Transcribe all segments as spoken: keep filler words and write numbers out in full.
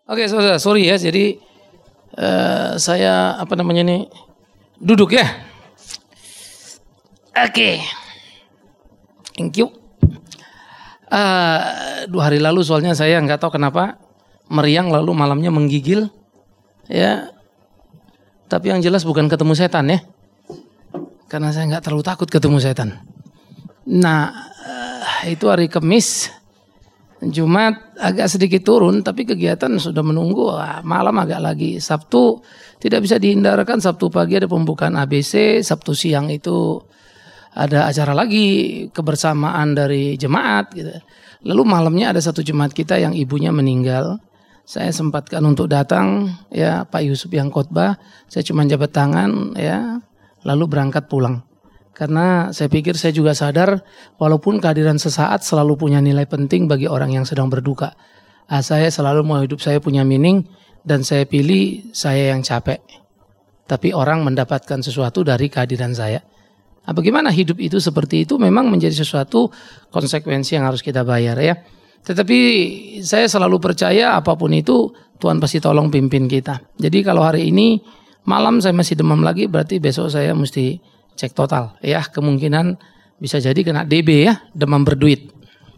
Oke, saudara, sorry ya. Jadi uh, saya apa namanya nih duduk ya. Oke, thank you. Uh, dua hari lalu soalnya saya nggak tahu kenapa meriang lalu malamnya menggigil, ya. Tapi yang jelas bukan ketemu setan ya, karena saya nggak terlalu takut ketemu setan. Nah, uh, itu hari Kamis. Jumat agak sedikit turun, tapi kegiatan sudah menunggu. Malam agak lagi. Sabtu tidak bisa dihindarkan. Sabtu pagi ada pembukaan A B C. Sabtu siang itu ada acara lagi, kebersamaan dari jemaat gitu. Lalu malamnya ada satu jemaat kita yang ibunya meninggal. Saya sempatkan untuk datang, ya Pak Yusuf yang khotbah. Saya cuma jabat tangan, ya, lalu berangkat pulang. Karena saya pikir saya juga sadar walaupun kehadiran sesaat selalu punya nilai penting bagi orang yang sedang berduka. Ah, saya selalu mau hidup saya punya meaning dan saya pilih saya yang capek. Tapi orang mendapatkan sesuatu dari kehadiran saya. Nah, bagaimana hidup itu seperti itu memang menjadi sesuatu konsekuensi yang harus kita bayar ya. Tetapi saya selalu percaya apapun itu Tuhan pasti tolong pimpin kita. Jadi kalau hari ini malam saya masih demam lagi berarti besok saya mesti cek total ya, kemungkinan bisa jadi kena D B ya, demam berduit.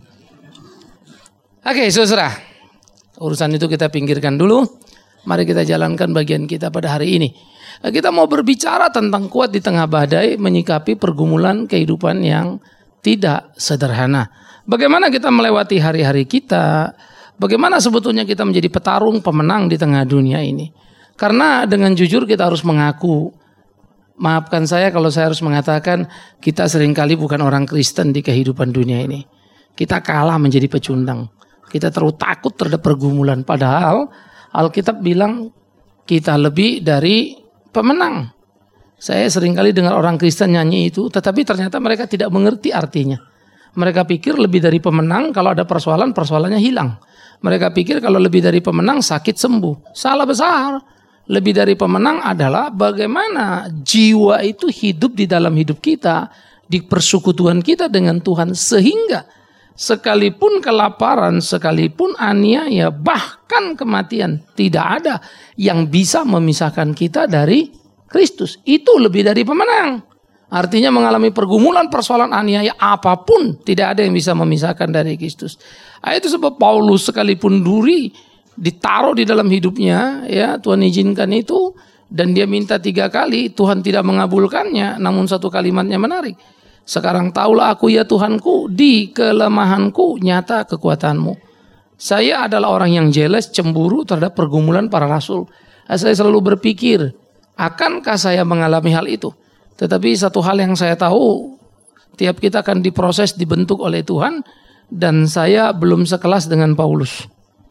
Oke saudara, urusan itu kita pinggirkan dulu. Mari kita jalankan bagian kita pada hari ini. Kita mau berbicara tentang kuat di tengah badai, menyikapi pergumulan kehidupan yang tidak sederhana. Bagaimana kita melewati hari-hari kita, bagaimana sebetulnya kita menjadi petarung pemenang di tengah dunia ini. Karena dengan jujur kita harus mengaku, maafkan saya kalau saya harus mengatakan kita seringkali bukan orang Kristen di kehidupan dunia ini. Kita kalah menjadi pecundang. Kita terlalu takut terhadap pergumulan. Padahal Alkitab bilang kita lebih dari pemenang. Saya seringkali dengar orang Kristen nyanyi itu, tetapi ternyata mereka tidak mengerti artinya. Mereka pikir lebih dari pemenang kalau ada persoalan, persoalannya hilang. Mereka pikir kalau lebih dari pemenang sakit sembuh. Salah besar. Lebih dari pemenang adalah bagaimana jiwa itu hidup di dalam hidup kita, di persekutuan kita dengan Tuhan, sehingga sekalipun kelaparan, sekalipun aniaya, bahkan kematian, tidak ada yang bisa memisahkan kita dari Kristus. Itu lebih dari pemenang. Artinya mengalami pergumulan, persoalan, aniaya apapun, tidak ada yang bisa memisahkan dari Kristus. Itu sebab Paulus sekalipun duri ditaruh di dalam hidupnya, ya Tuhan izinkan itu dan dia minta tiga kali, Tuhan tidak mengabulkannya. Namun satu kalimatnya menarik. Sekarang taulah aku ya Tuhanku, di kelemahanku nyata kekuatanmu. Saya adalah orang yang jealous, cemburu terhadap pergumulan para rasul. Saya selalu berpikir, akankah saya mengalami hal itu? Tetapi satu hal yang saya tahu, tiap kita akan diproses, dibentuk oleh Tuhan, dan saya belum sekelas dengan Paulus.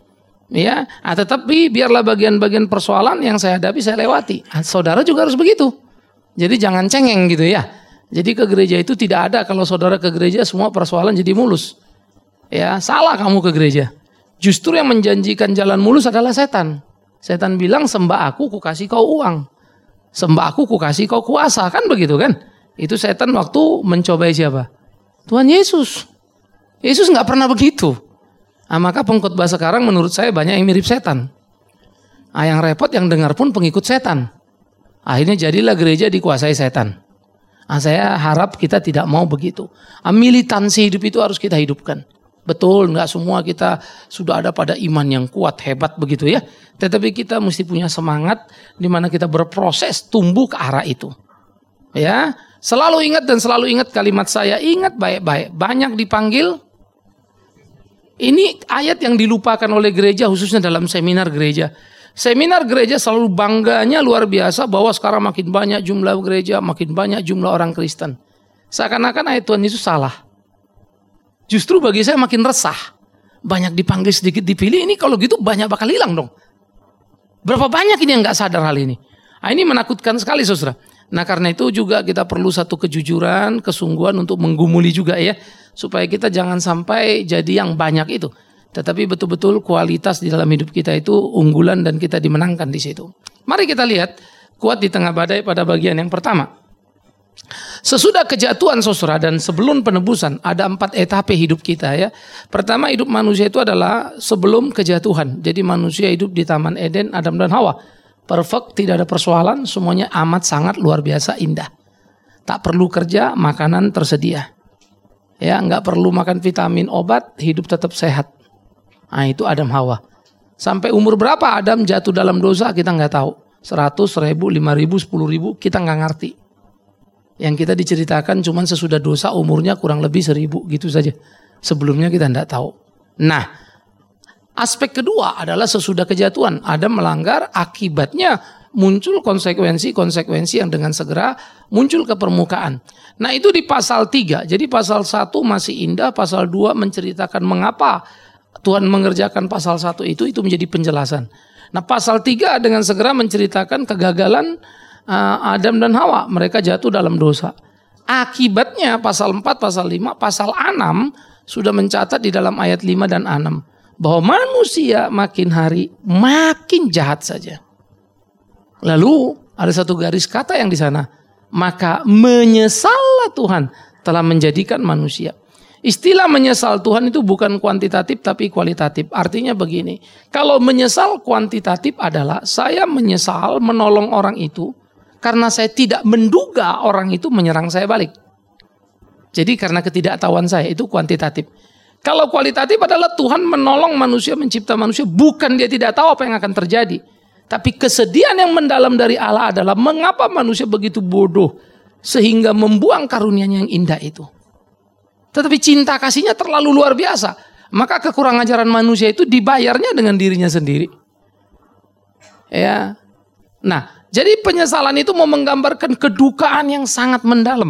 Ya, ah, tetapi biarlah bagian-bagian persoalan yang saya hadapi saya lewati. Ah, saudara juga harus begitu. Jadi jangan cengeng gitu ya. Jadi ke gereja itu tidak ada kalau saudara ke gereja semua persoalan jadi mulus. Ya, salah kamu ke gereja. Justru yang menjanjikan jalan mulus adalah setan. Setan bilang sembah aku, ku kasih kau uang. Sembah aku, ku kasih kau kuasa, kan begitu kan? Itu setan waktu mencobai siapa? Tuhan Yesus. Yesus nggak pernah begitu. Nah, maka pengkhotbah sekarang menurut saya banyak yang mirip setan. Nah, yang repot yang dengar pun pengikut setan. Akhirnya jadilah gereja dikuasai setan. Nah, saya harap kita tidak mau begitu. Nah, militansi hidup itu harus kita hidupkan. Betul, nggak semua kita sudah ada pada iman yang kuat, hebat begitu ya. Tetapi kita mesti punya semangat di mana kita berproses tumbuh ke arah itu. Ya, selalu ingat dan selalu ingat kalimat saya, ingat baik-baik. Banyak dipanggil. Ini ayat yang dilupakan oleh gereja khususnya dalam seminar gereja. Seminar gereja selalu bangganya luar biasa bahwa sekarang makin banyak jumlah gereja, makin banyak jumlah orang Kristen. Seakan-akan ayat Tuhan Yesus salah. Justru bagi saya makin resah. Banyak dipanggil sedikit dipilih, ini kalau gitu banyak bakal hilang dong. Berapa banyak ini yang gak sadar hal ini. Nah, ini menakutkan sekali saudara. Nah karena itu juga kita perlu satu kejujuran, kesungguhan untuk menggumuli juga ya. Supaya kita jangan sampai jadi yang banyak itu. Tetapi betul-betul kualitas di dalam hidup kita itu unggulan dan kita dimenangkan di situ. Mari kita lihat kuat di tengah badai pada bagian yang pertama. Sesudah kejatuhan saudara dan sebelum penebusan ada empat etape hidup kita ya. Pertama, hidup manusia itu adalah sebelum kejatuhan. Jadi manusia hidup di Taman Eden, Adam dan Hawa. Perfect, tidak ada persoalan, semuanya amat sangat luar biasa indah. Tak perlu kerja, makanan tersedia. Ya, nggak perlu makan vitamin, obat, hidup tetap sehat. Nah, itu Adam Hawa. Sampai umur berapa Adam jatuh dalam dosa kita nggak tahu. Seratus, seribu, lima ribu, sepuluh ribu kita nggak ngerti. Yang kita diceritakan cuman sesudah dosa umurnya kurang lebih seribu gitu saja. Sebelumnya kita tidak tahu. Nah, aspek kedua adalah sesudah kejatuhan. Adam melanggar, akibatnya muncul konsekuensi-konsekuensi yang dengan segera muncul ke permukaan. Nah, itu di pasal tiga. Jadi pasal satu masih indah, pasal dua menceritakan mengapa Tuhan mengerjakan pasal satu itu, itu menjadi penjelasan. Nah, pasal tiga dengan segera menceritakan kegagalan Adam dan Hawa, mereka jatuh dalam dosa. Akibatnya pasal empat, pasal lima, pasal enam sudah mencatat di dalam ayat lima dan enam bahwa manusia makin hari makin jahat saja. Lalu ada satu garis kata yang di sana, maka menyesallah Tuhan telah menjadikan manusia. Istilah menyesal Tuhan itu bukan kuantitatif tapi kualitatif. Artinya begini, kalau menyesal kuantitatif adalah saya menyesal menolong orang itu karena saya tidak menduga orang itu menyerang saya balik. Jadi karena ketidaktahuan saya, itu kuantitatif. Kalau kualitatif adalah Tuhan menolong manusia, mencipta manusia, bukan dia tidak tahu apa yang akan terjadi. Tapi kesedihan yang mendalam dari Allah adalah mengapa manusia begitu bodoh sehingga membuang karunia-Nya yang indah itu. Tetapi cinta kasihnya terlalu luar biasa. Maka kekurangan ajaran manusia itu dibayarnya dengan dirinya sendiri. Ya. Nah, jadi penyesalan itu mau menggambarkan kedukaan yang sangat mendalam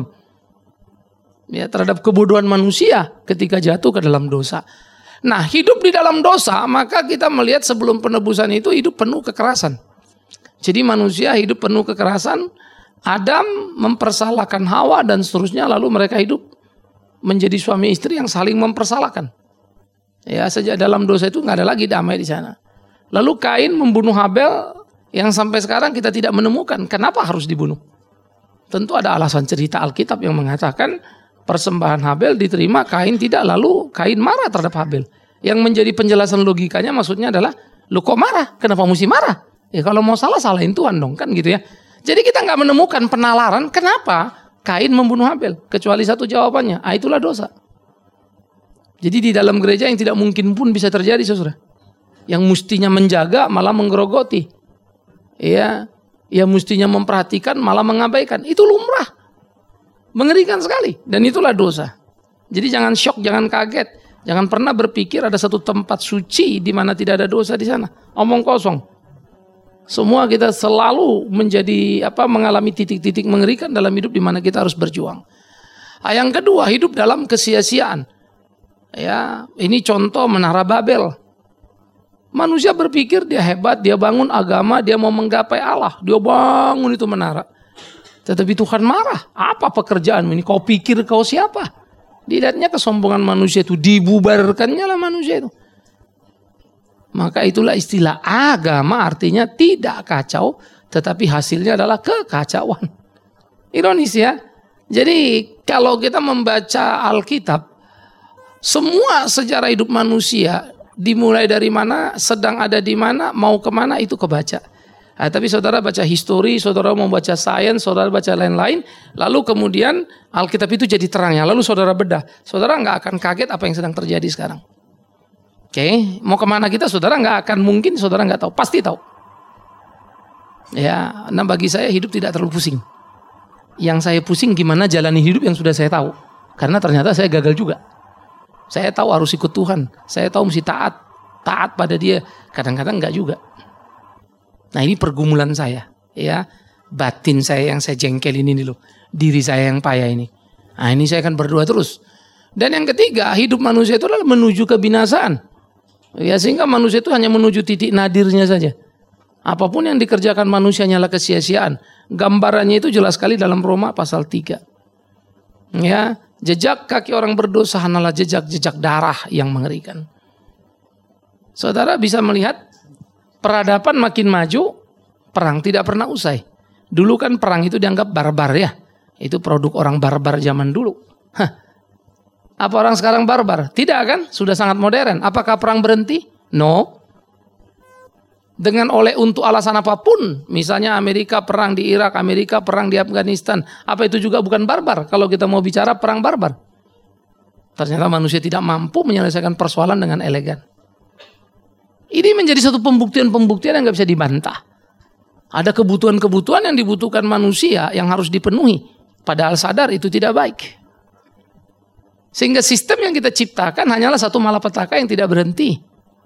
ya terhadap kebodohan manusia ketika jatuh ke dalam dosa. Nah, hidup di dalam dosa, maka kita melihat sebelum penebusan itu hidup penuh kekerasan. Jadi manusia hidup penuh kekerasan, Adam mempersalahkan Hawa dan seterusnya, lalu mereka hidup menjadi suami istri yang saling mempersalahkan. Ya, sejak dalam dosa itu nggak ada lagi damai di sana. Lalu Kain membunuh Habel, yang sampai sekarang kita tidak menemukan kenapa harus dibunuh. Tentu ada alasan cerita Alkitab yang mengatakan persembahan Habel diterima, Kain tidak, lalu Kain marah terhadap Habel. Yang menjadi penjelasan logikanya maksudnya adalah, lu kok marah? Kenapa mesti marah? Ya kalau mau salah, salahin Tuhan dong, kan gitu ya. Jadi kita nggak menemukan penalaran kenapa Kain membunuh Habel. Kecuali satu jawabannya, ah itulah dosa. Jadi di dalam gereja yang tidak mungkin pun bisa terjadi saudara. Yang mestinya menjaga malah menggerogoti. Ya, yang mestinya memperhatikan malah mengabaikan. Itu lumrah. Mengerikan sekali. Dan itulah dosa. Jadi jangan syok, jangan kaget. Jangan pernah berpikir ada satu tempat suci di mana tidak ada dosa di sana. Omong kosong. Semua kita selalu menjadi apa mengalami titik-titik mengerikan dalam hidup di mana kita harus berjuang. Ah, yang kedua, hidup dalam kesia-siaan. Ya, ini contoh Menara Babel. Manusia berpikir dia hebat, dia bangun agama, dia mau menggapai Allah. Dia bangun itu menara. Tetapi Tuhan marah. Apa pekerjaanmu ini? Kau pikir kau siapa? Dilihatnya kesombongan manusia itu, dibubarkannya lah manusia itu. Maka itulah istilah agama, artinya tidak kacau, tetapi hasilnya adalah kekacauan. Ironis ya. Jadi kalau kita membaca Alkitab, semua sejarah hidup manusia dimulai dari mana, sedang ada di mana, mau kemana itu kebaca. Nah, tapi saudara baca histori, saudara mau baca sains, saudara baca lain-lain, lalu kemudian Alkitab itu jadi terangnya, lalu saudara bedah, saudara nggak akan kaget apa yang sedang terjadi sekarang. Oke, okay. Mau kemana kita, saudara nggak akan mungkin, saudara nggak tahu, pasti tahu. Ya, nah bagi saya hidup tidak terlalu pusing. Yang saya pusing gimana jalani hidup yang sudah saya tahu, karena ternyata saya gagal juga. Saya tahu harus ikut Tuhan. Saya tahu mesti taat. Taat pada dia. Kadang-kadang enggak juga. Nah ini pergumulan saya. Ya, batin saya yang saya jengkelin ini loh. Diri saya yang payah ini. Nah ini saya akan berdoa terus. Dan yang ketiga, hidup manusia itu adalah menuju kebinasaan. Ya, sehingga manusia itu hanya menuju titik nadirnya saja. Apapun yang dikerjakan manusia hanyalah kesia-siaan. Gambarannya itu jelas sekali dalam Roma pasal tiga. Ya. Jejak kaki orang berdosa hanyalah jejak-jejak darah yang mengerikan. Saudara bisa melihat peradaban makin maju, perang tidak pernah usai. Dulu kan perang itu dianggap barbar ya. Itu produk orang barbar zaman dulu. Hah. Apa orang sekarang barbar? Tidak kan? Sudah sangat modern. Apakah perang berhenti? No. Dengan oleh untuk alasan apapun, misalnya Amerika perang di Irak, Amerika perang di Afghanistan, apa itu juga bukan barbar kalau kita mau bicara perang barbar? Ternyata manusia tidak mampu menyelesaikan persoalan dengan elegan. Ini menjadi satu pembuktian-pembuktian yang nggak bisa dibantah. Ada kebutuhan-kebutuhan yang dibutuhkan manusia yang harus dipenuhi, padahal sadar itu tidak baik. Sehingga sistem yang kita ciptakan hanyalah satu malapetaka yang tidak berhenti.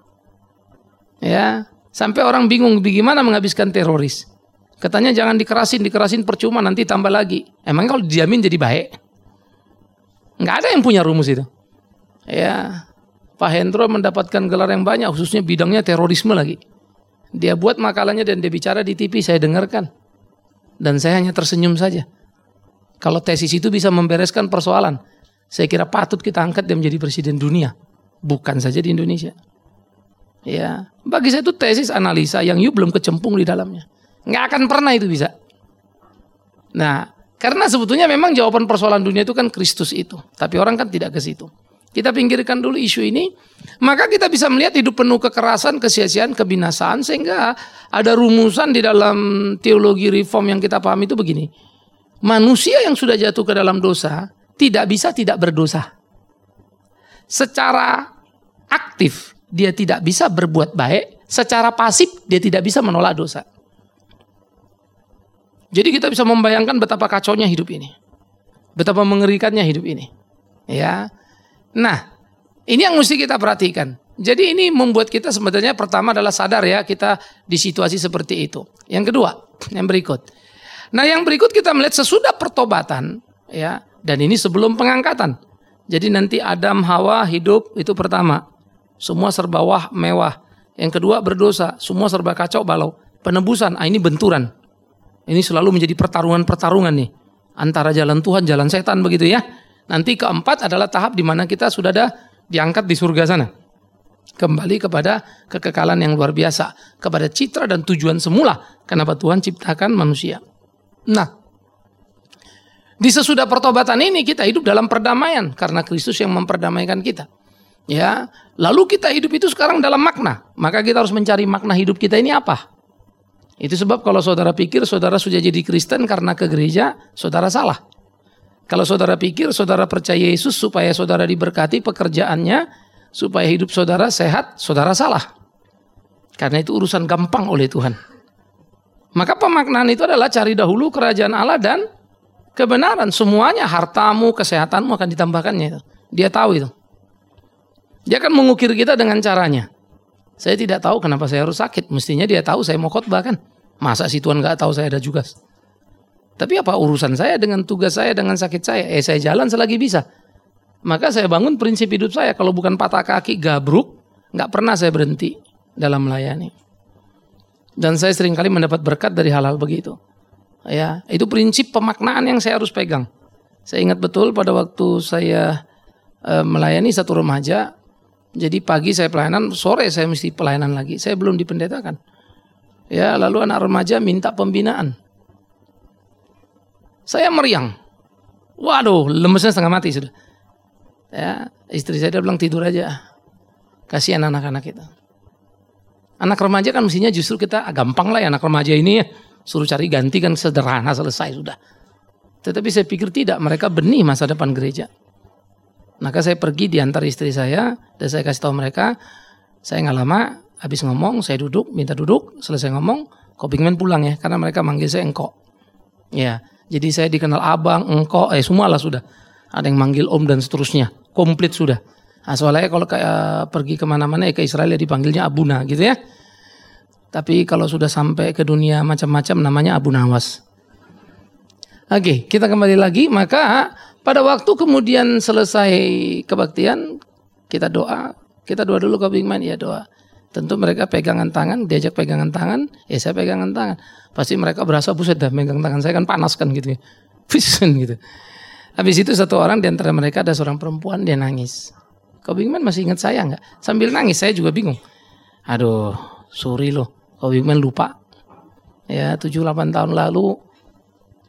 Ya. Sampai orang bingung bagaimana menghabiskan teroris. Katanya jangan dikerasin, dikerasin percuma nanti tambah lagi. Emang kalau dijamin jadi baik? Nggak ada yang punya rumus itu. Ya, Pak Hendro mendapatkan gelar yang banyak, khususnya bidangnya terorisme lagi. Dia buat makalahnya dan dia bicara di T V, saya dengarkan. Dan saya hanya tersenyum saja. Kalau tesis itu bisa membereskan persoalan, saya kira patut kita angkat dia menjadi presiden dunia. Bukan saja di Indonesia. Ya, bagi saya itu tesis analisa yang you belum kecemplung di dalamnya. Nggak akan pernah itu bisa. Nah, karena sebetulnya memang jawaban persoalan dunia itu kan Kristus itu. Tapi orang kan tidak ke situ. Kita pinggirkan dulu isu ini. Maka kita bisa melihat hidup penuh kekerasan, kesia-siaan, kebinasaan. Sehingga ada rumusan di dalam teologi reform yang kita pahami itu begini. Manusia yang sudah jatuh ke dalam dosa tidak bisa tidak berdosa. Secara aktif dia tidak bisa berbuat baik, secara pasif dia tidak bisa menolak dosa. Jadi kita bisa membayangkan betapa kacaunya hidup ini. Betapa mengerikannya hidup ini. Ya. Nah, ini yang mesti kita perhatikan. Jadi ini membuat kita sebenarnya pertama adalah sadar ya kita di situasi seperti itu. Yang kedua, yang berikut. Nah, yang berikut kita melihat sesudah pertobatan ya, dan ini sebelum pengangkatan. Jadi nanti Adam Hawa hidup itu pertama. Semua serba wah, mewah. Yang kedua berdosa, semua serba kacau balau. Penebusan, ah ini benturan. Ini selalu menjadi pertarungan-pertarungan nih. Antara jalan Tuhan, jalan setan begitu ya. Nanti keempat adalah tahap di mana kita sudah ada diangkat di surga sana. Kembali kepada kekekalan yang luar biasa. Kepada citra dan tujuan semula. Kenapa Tuhan ciptakan manusia. Nah, di sesudah pertobatan ini kita hidup dalam perdamaian. Karena Kristus yang memperdamaikan kita. Ya, lalu kita hidup itu sekarang dalam makna. Maka kita harus mencari makna hidup kita ini apa. Itu sebab kalau saudara pikir saudara sudah jadi Kristen karena ke gereja, saudara salah. Kalau saudara pikir saudara percaya Yesus supaya saudara diberkati pekerjaannya, supaya hidup saudara sehat, saudara salah. Karena itu urusan gampang oleh Tuhan. Maka pemaknaan itu adalah cari dahulu kerajaan Allah dan kebenaran. Semuanya, hartamu, kesehatanmu akan ditambahkannya. Dia tahu itu. Dia akan mengukir kita dengan caranya. Saya tidak tahu kenapa saya harus sakit. Mestinya dia tahu saya mau khotbah kan. Masa si Tuhan gak tahu saya ada tugas. Tapi apa urusan saya dengan tugas saya, dengan sakit saya? Eh saya jalan selagi bisa. Maka saya bangun prinsip hidup saya. Kalau bukan patah kaki, gabruk, gak pernah saya berhenti dalam melayani. Dan saya seringkali mendapat berkat dari hal-hal begitu. Ya, itu prinsip pemaknaan yang saya harus pegang. Saya ingat betul pada waktu saya e, melayani satu remaja. Jadi pagi saya pelayanan, sore saya mesti pelayanan lagi. Saya belum dipendetakan. Ya, lalu anak remaja minta pembinaan. Saya meriang. Waduh, lemesnya setengah mati sudah. Ya, istri saya dia bilang tidur aja. Kasihan anak-anak kita. Anak remaja kan mestinya justru kita ah, gampang lah ya anak remaja ini ya. Suruh cari ganti kan sederhana selesai sudah. Tetapi saya pikir tidak, mereka benih masa depan gereja. Maka saya pergi diantar istri saya dan saya kasih tahu mereka, saya nggak lama habis ngomong, saya duduk, minta duduk, selesai ngomong, Kopingman pulang ya, karena mereka manggil saya engkau. Ya, jadi saya dikenal abang, engkau, eh semua lah sudah. Ada yang manggil om dan seterusnya, komplit sudah. Nah, soalnya kalau kayak pergi kemana-mana ya ke Israel ya dipanggilnya Abuna gitu ya. Tapi kalau sudah sampai ke dunia macam-macam namanya Abu Nawas. Oke, kita kembali lagi, maka pada waktu kemudian selesai kebaktian, kita doa, kita doa dulu Kopingman, ya doa. Tentu mereka pegangan tangan, diajak pegangan tangan, ya saya pegangan tangan. Pasti mereka berasa buset dah, pegang tangan saya kan panas kan gitu ya. Pisen gitu. Habis itu satu orang di antara mereka ada seorang perempuan, dia nangis. Kopingman masih ingat saya enggak? Sambil nangis saya juga bingung. Aduh, sorry loh, Kopingman lupa. Ya tujuh delapan tahun lalu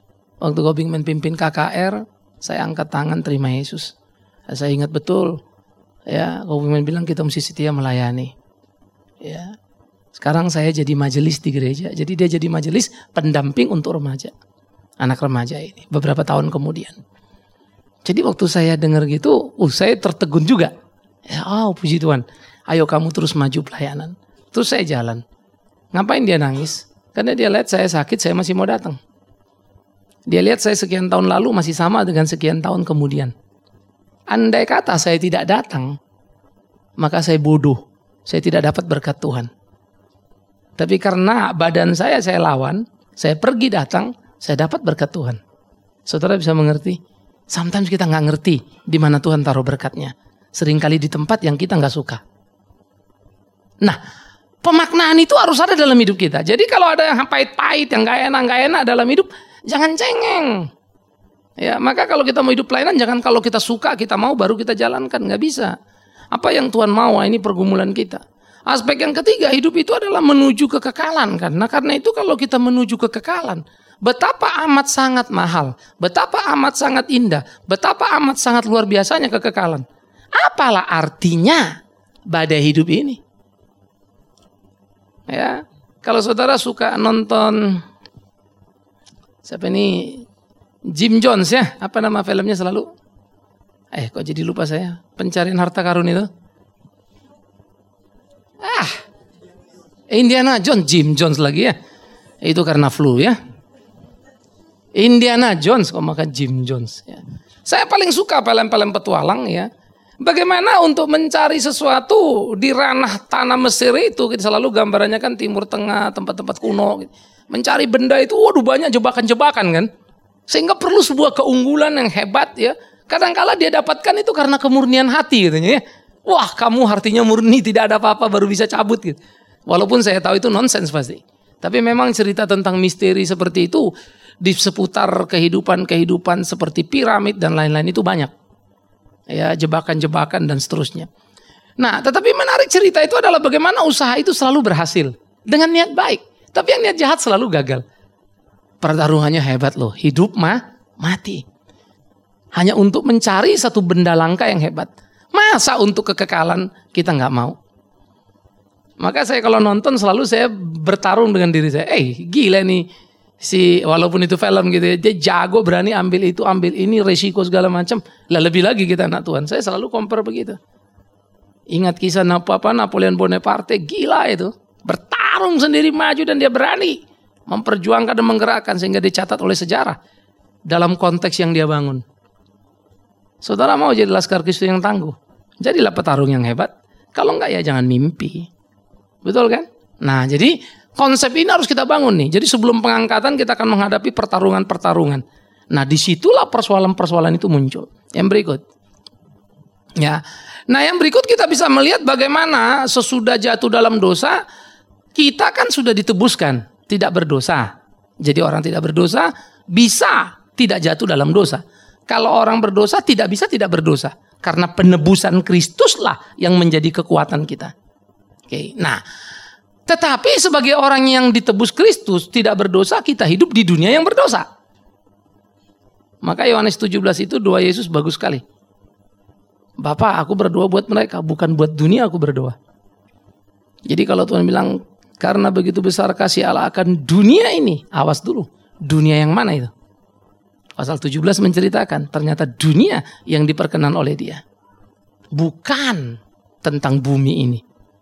Waktu Gobingman pimpin K K R, saya angkat tangan terima Yesus. Saya ingat betul, ya Gobingman bilang kita mesti setia melayani. Ya, sekarang saya jadi majelis di gereja, jadi dia jadi majelis pendamping untuk remaja, anak remaja ini. Beberapa tahun kemudian. Jadi waktu saya dengar gitu, uh, saya tertegun juga. Ya, oh puji Tuhan, ayo kamu terus maju pelayanan. Terus saya jalan. Ngapain dia nangis? Karena dia lihat saya sakit, saya masih mau datang. Dia lihat saya sekian tahun lalu masih sama dengan sekian tahun kemudian. Andai kata saya tidak datang, maka saya bodoh. Saya tidak dapat berkat Tuhan. Tapi karena badan saya saya lawan, saya pergi datang, saya dapat berkat Tuhan. Saudara bisa mengerti? Sometimes kita nggak ngerti di mana Tuhan taruh berkatnya. Seringkali di tempat yang kita nggak suka. Nah, pemaknaan itu harus ada dalam hidup kita. Jadi kalau ada yang pahit-pahit, yang nggak enak, nggak enak dalam hidup, jangan cengeng. Ya, maka kalau kita mau hidup pelayanan, jangan kalau kita suka, kita mau baru kita jalankan, nggak bisa. Apa yang Tuhan mau, ini pergumulan kita. Aspek yang ketiga, hidup itu adalah menuju kekekalan. Karena karena itu kalau kita menuju kekekalan, betapa amat sangat mahal, betapa amat sangat indah, betapa amat sangat luar biasanya kekekalan. Apalah artinya badai hidup ini? Ya, kalau saudara suka nonton siapa ini? Jim Jones ya, apa nama filmnya selalu? Eh, kok jadi lupa saya? Pencarian harta karun itu. Ah, Indiana Jones, Jim Jones lagi ya. Itu karena flu ya. Indiana Jones, kok makan Jim Jones ya. Saya paling suka film-film petualang ya. Bagaimana untuk mencari sesuatu di ranah tanah Mesir itu, kita selalu gambarannya kan Timur Tengah, tempat-tempat kuno. Mencari benda itu, waduh banyak jebakan-jebakan kan. Sehingga perlu sebuah keunggulan yang hebat ya. Kadang-kala dia dapatkan itu karena kemurnian hati katanya ya. Wah, kamu artinya murni, tidak ada apa-apa baru bisa cabut gitu. Walaupun saya tahu itu nonsens pasti. Tapi memang cerita tentang misteri seperti itu di seputar kehidupan-kehidupan seperti piramid dan lain-lain itu banyak. Ya, jebakan-jebakan dan seterusnya. Nah, tetapi menarik cerita itu adalah bagaimana usaha itu selalu berhasil dengan niat baik. Tapi yang niat jahat selalu gagal. Pertaruhannya hebat loh, hidup mah mati. Hanya untuk mencari satu benda langka yang hebat. Masa untuk kekekalan kita nggak mau? Maka saya kalau nonton selalu saya bertarung dengan diri saya. Eh gila nih si walaupun itu film gitu ya, dia jago berani ambil itu ambil ini resiko segala macam. Lah lebih lagi kita anak Tuhan. Saya selalu compare begitu. Ingat kisah apa Napoleon Bonaparte, gila itu. Bertarung sendiri maju dan dia berani memperjuangkan dan menggerakkan sehingga dicatat oleh sejarah dalam konteks yang dia bangun. Saudara mau jadi laskar Kristus yang tangguh, jadilah petarung yang hebat. Kalau enggak ya jangan mimpi. Betul kan? Nah jadi konsep ini harus kita bangun nih. Jadi sebelum pengangkatan kita akan menghadapi pertarungan-pertarungan. Nah disitulah persoalan-persoalan itu muncul. Yang berikut. Ya. Nah yang berikut kita bisa melihat bagaimana sesudah jatuh dalam dosa, kita kan sudah ditebuskan. Tidak berdosa. Jadi orang tidak berdosa bisa tidak jatuh dalam dosa. Kalau orang berdosa tidak bisa tidak berdosa. Karena penebusan Kristuslah yang menjadi kekuatan kita. Oke, nah, tetapi sebagai orang yang ditebus Kristus tidak berdosa, kita hidup di dunia yang berdosa. Maka Yohanes tujuh belas itu doa Yesus bagus sekali. Bapa, aku berdoa buat mereka, bukan buat dunia aku berdoa. Jadi kalau Tuhan bilang, karena begitu besar kasih Allah akan dunia ini. Awas dulu. Dunia yang mana itu? Pasal tujuh belas menceritakan. Ternyata dunia yang diperkenan oleh dia. Bukan tentang bumi ini.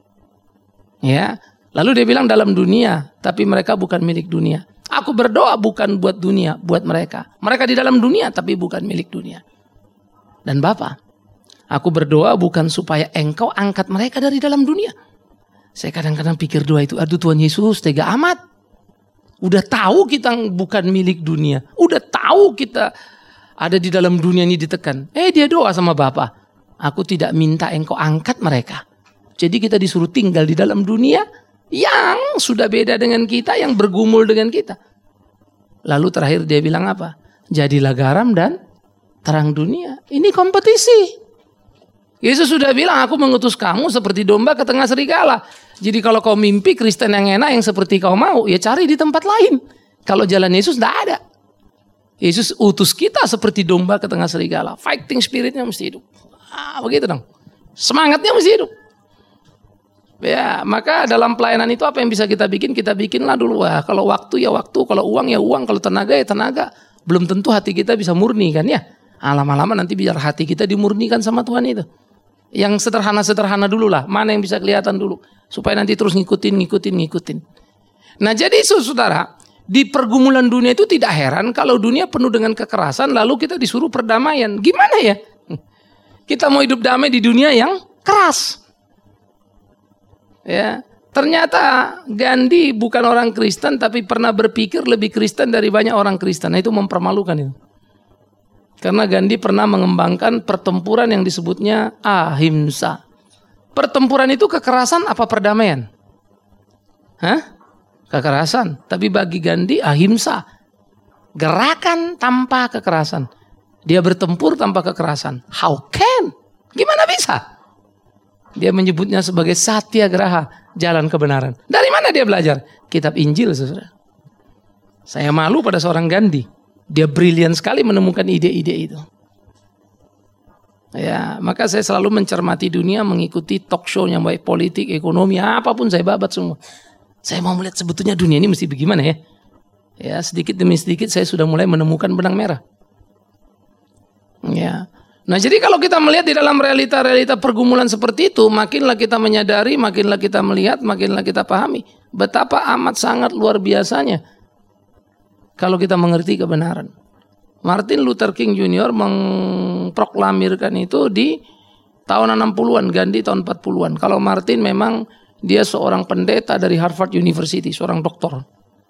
Ya. Lalu dia bilang dalam dunia. Tapi mereka bukan milik dunia. Aku berdoa bukan buat dunia. Buat mereka. Mereka di dalam dunia tapi bukan milik dunia. Dan Bapa, aku berdoa bukan supaya engkau angkat mereka dari dalam dunia. Saya kadang-kadang pikir doa itu, aduh Tuhan Yesus tega amat. Udah tahu kita bukan milik dunia. Udah tahu kita ada di dalam dunia ini ditekan. Eh dia doa sama Bapa. Aku tidak minta engkau angkat mereka. Jadi kita disuruh tinggal di dalam dunia yang sudah beda dengan kita, yang bergumul dengan kita. Lalu terakhir dia bilang apa? Jadilah garam dan terang dunia. Ini kompetisi. Yesus sudah bilang, aku mengutus kamu seperti domba ke tengah serigala. Jadi kalau kau mimpi Kristen yang enak yang seperti kau mau, ya cari di tempat lain. Kalau jalan Yesus tidak ada. Yesus utus kita seperti domba ke tengah serigala. Fighting spiritnya mesti hidup. Ah, begitu dong. Semangatnya mesti hidup. Ya, maka dalam pelayanan itu apa yang bisa kita bikin? Kita bikinlah dulu. Wah, kalau waktu ya waktu, kalau uang ya uang, kalau tenaga ya tenaga. Belum tentu hati kita bisa murni kan ya. Lama-lama nanti biar hati kita dimurnikan sama Tuhan itu. Yang sederhana-sederhana dulu lah. Mana yang bisa kelihatan dulu. Supaya nanti terus ngikutin, ngikutin, ngikutin. Nah jadi saudara, di pergumulan dunia itu tidak heran kalau dunia penuh dengan kekerasan lalu kita disuruh perdamaian. Gimana ya? Kita mau hidup damai di dunia yang keras. Ya, ternyata Gandhi bukan orang Kristen tapi pernah berpikir lebih Kristen dari banyak orang Kristen. Nah, itu mempermalukan itu. Karena Gandhi pernah mengembangkan pertempuran yang disebutnya ahimsa. Pertempuran itu kekerasan apa perdamaian? Hah? Kekerasan. Tapi bagi Gandhi ahimsa. Gerakan tanpa kekerasan. Dia bertempur tanpa kekerasan. How can? Gimana bisa? Dia menyebutnya sebagai satyagraha, jalan kebenaran. Dari mana dia belajar? Kitab Injil, saudara. Saya malu pada seorang Gandhi. Dia brilian sekali menemukan ide-ide itu. Ya, maka saya selalu mencermati dunia, mengikuti talk show yang baik politik, ekonomi, apapun saya babat semua. Saya mau melihat sebetulnya dunia ini mesti bagaimana ya. Ya, sedikit demi sedikit saya sudah mulai menemukan benang merah. Ya. Nah jadi kalau kita melihat di dalam realita-realita pergumulan seperti itu, makinlah kita menyadari, makinlah kita melihat, makinlah kita pahami betapa amat sangat luar biasanya kalau kita mengerti kebenaran. Martin Luther King Junior memproklamirkan itu di tahun enam puluhan, Gandhi tahun empat puluhan. Kalau Martin memang dia seorang pendeta dari Harvard University, seorang doktor.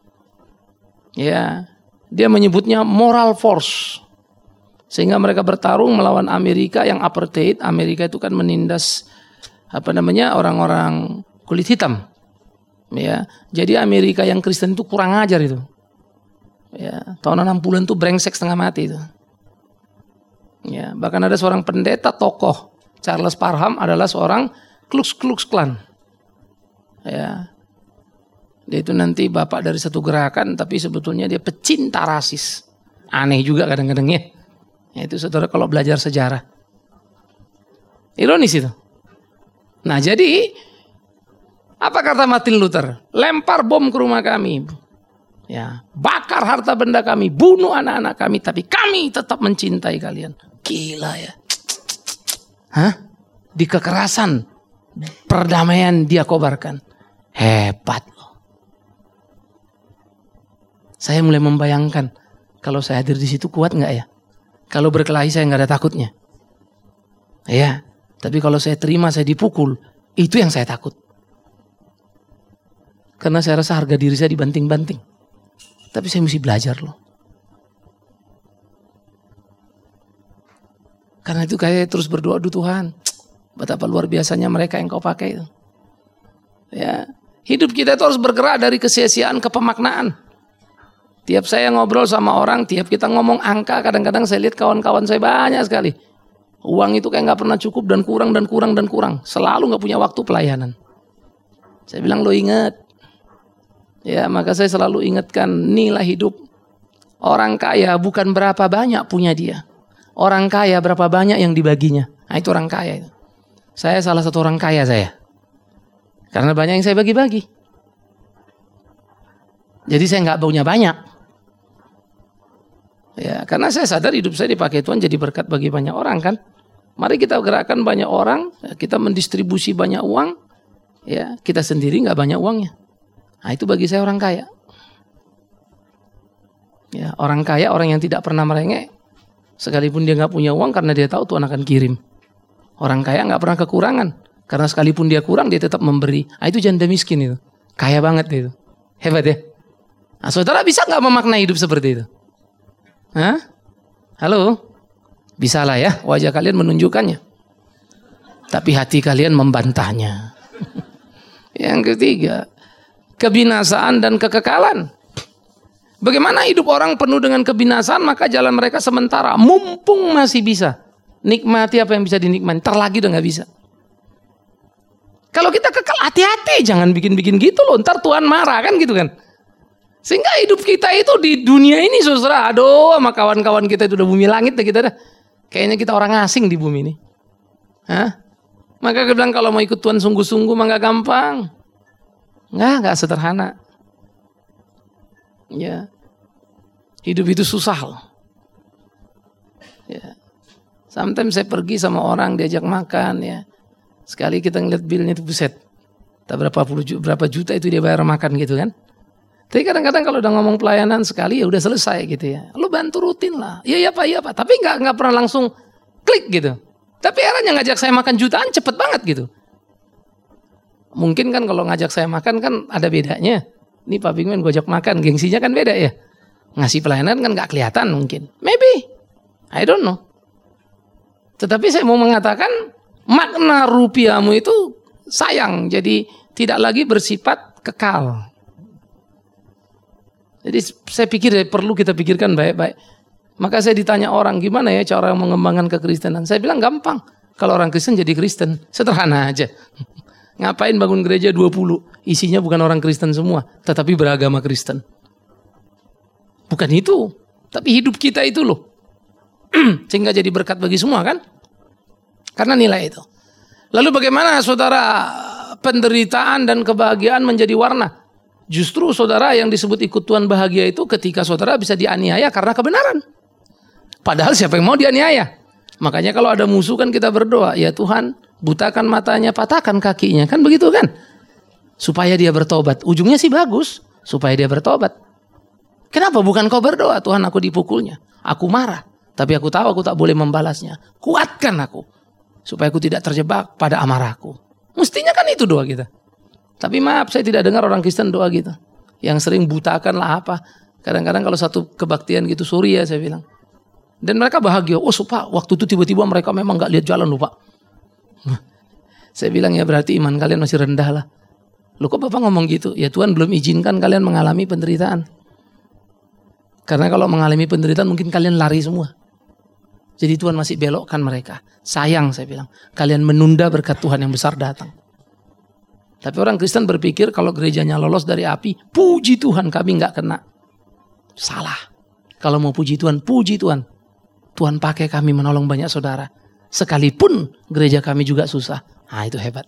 Ya, dia menyebutnya moral force. Sehingga mereka bertarung melawan Amerika yang apartheid. Amerika itu kan menindas apa namanya orang-orang kulit hitam. Ya, jadi Amerika yang Kristen itu kurang ajar itu. Ya, tahun enam puluhan itu brengsek setengah mati itu. Ya, bahkan ada seorang pendeta tokoh, Charles Parham adalah seorang Klux Klux Klan. Ya. Dia itu nanti bapak dari satu gerakan tapi sebetulnya dia pecinta rasis. Aneh juga kadang-kadang ya. Ya, itu saudara kalau belajar sejarah. Ironis itu. Nah jadi apa kata Martin Luther? Lempar bom ke rumah kami. Ya, bakar harta benda kami, bunuh anak-anak kami, tapi kami tetap mencintai kalian. Gila ya. Hah? Di kekerasan perdamaian dia kobarkan. Hebat loh. Saya mulai membayangkan kalau saya hadir di situ kuat nggak ya? Kalau berkelahi saya nggak ada takutnya. Ya, tapi kalau saya terima saya dipukul, itu yang saya takut. Karena saya rasa harga diri saya dibanting-banting. Tapi saya mesti belajar loh. Karena itu kayak terus berdoa, "Duh Tuhan, betapa luar biasanya mereka yang kau pakai itu." Ya, hidup kita itu harus bergerak dari kesia-siaan ke pemaknaan. Tiap saya ngobrol sama orang, tiap kita ngomong angka, kadang-kadang saya lihat kawan-kawan saya banyak sekali. Uang itu kayak nggak pernah cukup dan kurang dan kurang dan kurang. Selalu nggak punya waktu pelayanan. Saya bilang lo ingat. Ya maka saya selalu ingatkan nilai hidup. Orang kaya bukan berapa banyak punya dia. Orang kaya berapa banyak yang dibaginya. Nah itu orang kaya itu. Saya salah satu orang kaya saya. Karena banyak yang saya bagi-bagi. Jadi saya nggak punya banyak. Ya, karena saya sadar hidup saya dipakai Tuhan jadi berkat bagi banyak orang kan. Mari kita gerakkan banyak orang, kita mendistribusi banyak uang, ya kita sendiri nggak banyak uangnya. Nah itu bagi saya orang kaya. Ya orang kaya orang yang tidak pernah merengek, sekalipun dia nggak punya uang karena dia tahu Tuhan akan kirim. Orang kaya nggak pernah kekurangan, karena sekalipun dia kurang dia tetap memberi. Nah itu janda miskin itu, kaya banget itu, hebat ya. Nah saudara bisa nggak memaknai hidup seperti itu? Hah? Halo? Bisalah ya, wajah kalian menunjukkannya. Tapi hati kalian membantahnya. Yang ketiga, kebinasaan dan kekekalan. Bagaimana hidup orang penuh dengan kebinasaan, maka jalan mereka sementara. Mumpung masih bisa. Nikmati apa yang bisa dinikmati, ntar lagi udah gak bisa. Kalau kita kekal, hati-hati. Jangan bikin-bikin gitu loh, ntar Tuhan marah kan gitu kan. Sehingga hidup kita itu di dunia ini saudara, aduh sama kawan-kawan kita itu udah bumi langit deh kita dah. Kayaknya kita orang asing di bumi ini. Hah? Maka kita bilang kalau mau ikut Tuhan sungguh-sungguh mah gak gampang. Nggak, nggak sederhana. Ya. Hidup itu susah loh. Ya. Sometimes saya pergi sama orang diajak makan ya. Sekali kita ngeliat bilnya itu buset. Tak berapa puluh juta, berapa juta itu dia bayar makan gitu kan. Tapi kadang-kadang kalau udah ngomong pelayanan sekali ya udah selesai gitu ya. Lu bantu rutin lah. Iya iya Pak, iya Pak. Tapi nggak nggak pernah langsung klik gitu. Tapi heran yang ngajak saya makan jutaan cepet banget gitu. Mungkin kan kalau ngajak saya makan kan ada bedanya. Ini Pak Bingman gue ajak makan, gengsinya kan beda ya. Ngasih pelayanan kan gak kelihatan mungkin. Maybe. I don't know. Tetapi saya mau mengatakan makna rupiahmu itu sayang. Jadi tidak lagi bersifat kekal. Jadi saya pikir ya, perlu kita pikirkan baik-baik. Maka saya ditanya orang gimana ya cara mengembangkan kekristenan. Saya bilang gampang. Kalau orang Kristen jadi Kristen. Sederhana aja. Ngapain bangun gereja dua puluh? Isinya bukan orang Kristen semua, tetapi beragama Kristen. Bukan itu, tapi hidup kita itu loh. Sehingga jadi berkat bagi semua kan? Karena nilai itu. Lalu bagaimana saudara penderitaan dan kebahagiaan menjadi warna? Justru saudara yang disebut ikut Tuhan bahagia itu ketika saudara bisa dianiaya karena kebenaran. Padahal siapa yang mau dianiaya? Makanya kalau ada musuh kan kita berdoa, ya Tuhan butakan matanya, patahkan kakinya. Kan begitu kan? Supaya dia bertobat. Ujungnya sih bagus. Supaya dia bertobat. Kenapa bukan kau berdoa? Tuhan aku dipukulnya. Aku marah. Tapi aku tahu aku tak boleh membalasnya. Kuatkan aku. Supaya aku tidak terjebak pada amarahku. Mestinya kan itu doa kita. Tapi maaf saya tidak dengar orang Kristen doa gitu. Yang sering butakan lah apa. Kadang-kadang kalau satu kebaktian gitu sorry ya saya bilang. Dan mereka bahagia. Oh Pak, waktu itu tiba-tiba mereka memang gak lihat jalan loh Pak. Saya bilang ya berarti iman kalian masih rendah lah. Loh kok Bapak ngomong gitu? Ya Tuhan belum izinkan kalian mengalami penderitaan. Karena kalau mengalami penderitaan mungkin kalian lari semua. Jadi Tuhan masih belokkan mereka. Sayang saya bilang. Kalian menunda berkat Tuhan yang besar datang. Tapi orang Kristen berpikir kalau gerejanya lolos dari api. Puji Tuhan kami gak kena. Salah. Kalau mau puji Tuhan, puji Tuhan. Tuhan pakai kami menolong banyak saudara. Sekalipun gereja kami juga susah. Nah itu hebat.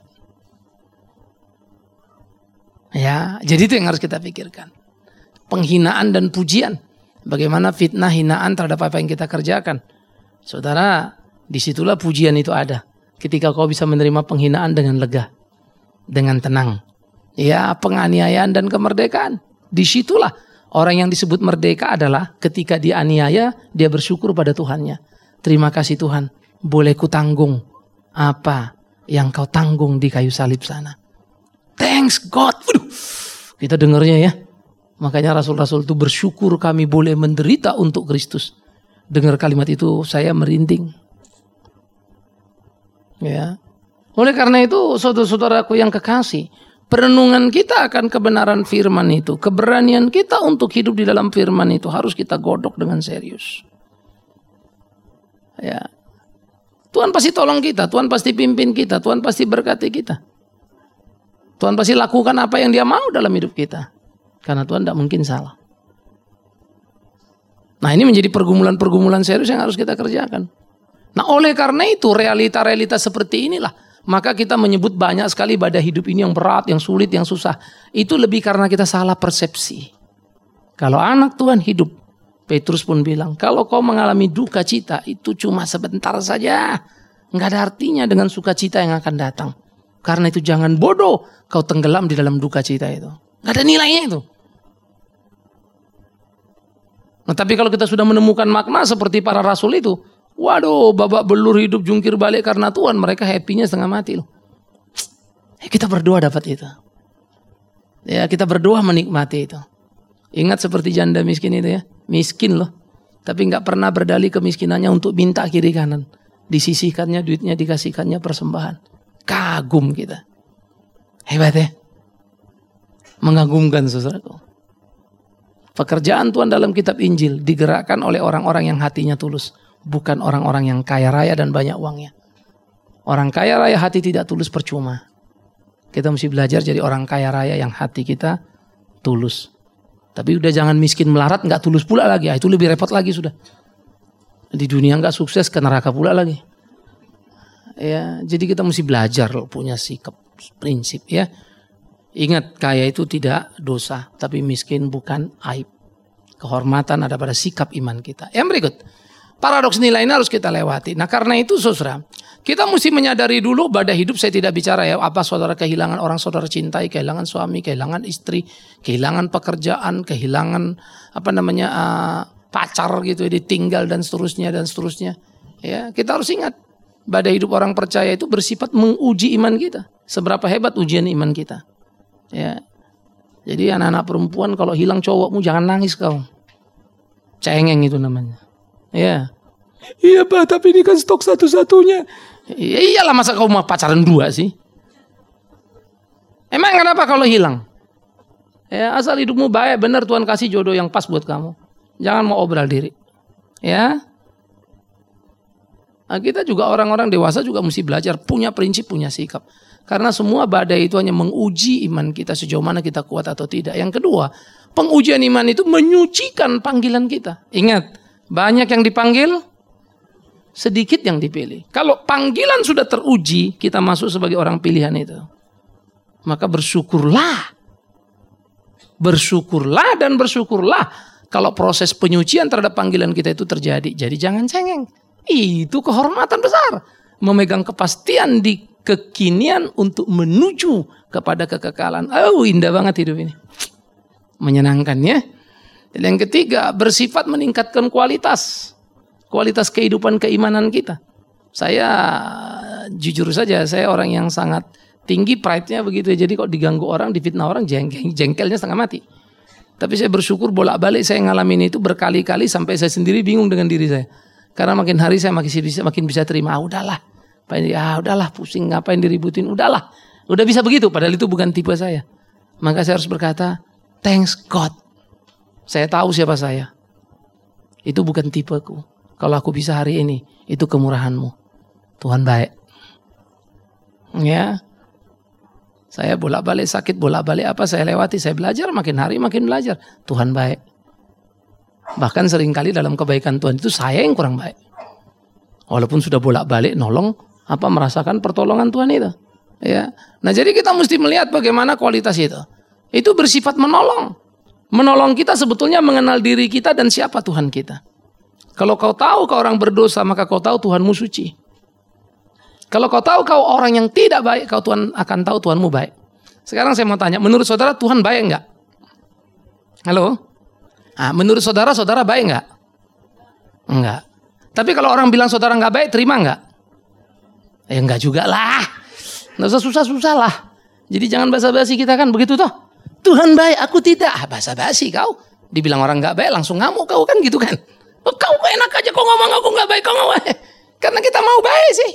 Ya, jadi itu yang harus kita pikirkan. Penghinaan dan pujian. Bagaimana fitnah, hinaan terhadap apa yang kita kerjakan. Saudara, disitulah pujian itu ada. Ketika kau bisa menerima penghinaan dengan lega. Dengan tenang. Ya, penganiayaan dan kemerdekaan. Disitulah. Orang yang disebut merdeka adalah ketika dianiaya, dia bersyukur pada Tuhannya. Terima kasih Tuhan, boleh ku tanggung apa yang kau tanggung di kayu salib sana. Thanks God. Waduh, kita dengarnya ya. Makanya rasul-rasul itu bersyukur kami boleh menderita untuk Kristus. Dengar kalimat itu saya merinding. Ya. Oleh karena itu saudara-saudaraku yang kekasih, perenungan kita akan kebenaran firman itu, keberanian kita untuk hidup di dalam firman itu harus kita godok dengan serius. Ya. Tuhan pasti tolong kita, Tuhan pasti pimpin kita, Tuhan pasti berkati kita. Tuhan pasti lakukan apa yang Dia mau dalam hidup kita. Karena Tuhan tidak mungkin salah. Nah, ini menjadi pergumulan-pergumulan serius yang harus kita kerjakan. Nah, oleh karena itu realita-realita seperti inilah maka kita menyebut banyak sekali pada hidup ini yang berat, yang sulit, yang susah. Itu lebih karena kita salah persepsi. Kalau anak Tuhan hidup, Petrus pun bilang, kalau kau mengalami duka cita, itu cuma sebentar saja. Nggak ada artinya dengan sukacita yang akan datang. Karena itu jangan bodoh, kau tenggelam di dalam duka cita itu. Nggak ada nilainya itu. Nah, tapi kalau kita sudah menemukan makna seperti para rasul itu, waduh, babak belur hidup jungkir balik karena Tuhan. Mereka happy-nya setengah mati loh. Ya, kita berdoa dapat itu. Ya, kita berdoa menikmati itu. Ingat seperti janda miskin itu ya. Miskin loh. Tapi gak pernah berdalih kemiskinannya untuk minta kiri kanan. Disisihkannya duitnya, dikasihkannya persembahan. Kagum kita. Hebat ya. Mengagumkan saudaraku. Pekerjaan Tuhan dalam kitab Injil digerakkan oleh orang-orang yang hatinya tulus. Bukan orang-orang yang kaya raya dan banyak uangnya. Orang kaya raya hati tidak tulus percuma. Kita mesti belajar jadi orang kaya raya yang hati kita tulus. Tapi udah jangan miskin melarat, nggak tulus pula lagi. Itu lebih repot lagi sudah. Di dunia nggak sukses, ke neraka pula lagi. Ya, jadi kita mesti belajar loh, punya sikap, prinsip ya. Ingat, kaya itu tidak dosa, tapi miskin bukan aib. Kehormatan ada pada sikap iman kita. Yang berikut, paradoks nilai ini harus kita lewati. Nah karena itu saudara, kita mesti menyadari dulu pada hidup, saya tidak bicara ya apa saudara kehilangan orang saudara cintai, kehilangan suami, kehilangan istri, kehilangan pekerjaan, kehilangan apa namanya uh, pacar gitu, ditinggal dan seterusnya dan seterusnya. Ya, kita harus ingat pada hidup orang percaya itu bersifat menguji iman kita. Seberapa hebat ujian iman kita. Ya. Jadi anak-anak perempuan kalau hilang cowokmu jangan nangis kau. Cengeng itu namanya. Ya. Iya Pak, tapi ini kan stok satu-satunya. Ya, iyalah masa kau mau pacaran dua sih? Emang kenapa kalau hilang? Ya, asal hidupmu baik, benar Tuhan kasih jodoh yang pas buat kamu. Jangan mau obral diri. Ya. Nah, kita juga orang-orang dewasa juga mesti belajar punya prinsip, punya sikap. Karena semua badai itu hanya menguji iman kita sejauh mana kita kuat atau tidak. Yang kedua, pengujian iman itu menyucikan panggilan kita. Ingat, banyak yang dipanggil, sedikit yang dipilih. Kalau panggilan sudah teruji, kita masuk sebagai orang pilihan itu. Maka bersyukurlah. Bersyukurlah dan bersyukurlah kalau proses penyucian terhadap panggilan kita itu terjadi. Jadi jangan cengeng. Itu kehormatan besar. Memegang kepastian di kekinian untuk menuju kepada kekekalan. Oh, indah banget hidup ini. Menyenangkan ya. Dan yang ketiga, bersifat meningkatkan kualitas. Kualitas kehidupan keimanan kita. Saya jujur saja, saya orang yang sangat tinggi pride-nya begitu. Jadi kok diganggu orang, difitnah orang, jengkel, jengkelnya setengah mati. Tapi saya bersyukur bolak-balik saya ngalamin itu berkali-kali sampai saya sendiri bingung dengan diri saya. Karena makin hari saya makin bisa makin bisa terima. Ah, udahlah. Ya udahlah, pusing ngapain diributin, udahlah. Udah bisa begitu, padahal itu bukan tipe saya. Maka saya harus berkata, thanks God. Saya tahu siapa saya. Itu bukan tipeku. Kalau aku bisa hari ini, itu kemurahan-Mu. Tuhan baik. Ya. Saya bolak-balik sakit, bolak-balik apa saya lewati, saya belajar, makin hari makin belajar. Tuhan baik. Bahkan seringkali dalam kebaikan Tuhan itu saya yang kurang baik. Walaupun sudah bolak-balik nolong, apa merasakan pertolongan Tuhan itu. Ya. Nah jadi kita mesti melihat bagaimana kualitas itu. Itu bersifat menolong. Menolong kita sebetulnya mengenal diri kita dan siapa Tuhan kita. Kalau kau tahu kau orang berdosa, maka kau tahu Tuhanmu suci. Kalau kau tahu kau orang yang tidak baik, kau Tuhan akan tahu Tuhanmu baik. Sekarang saya mau tanya, menurut saudara Tuhan baik enggak? Halo? Nah, menurut saudara, saudara baik enggak? Enggak. Tapi kalau orang bilang saudara enggak baik, terima enggak? Ya enggak juga lah. Enggak usah susah-susah lah. Jadi jangan basa-basi kita kan begitu toh. Tuhan baik, aku tidak. Ah, basa-basi kau. Dibilang orang enggak baik langsung ngamuk kau kan gitu kan. Oh, kau enak aja kau ngomong aku enggak baik, kau ngomong. Karena kita mau baik sih.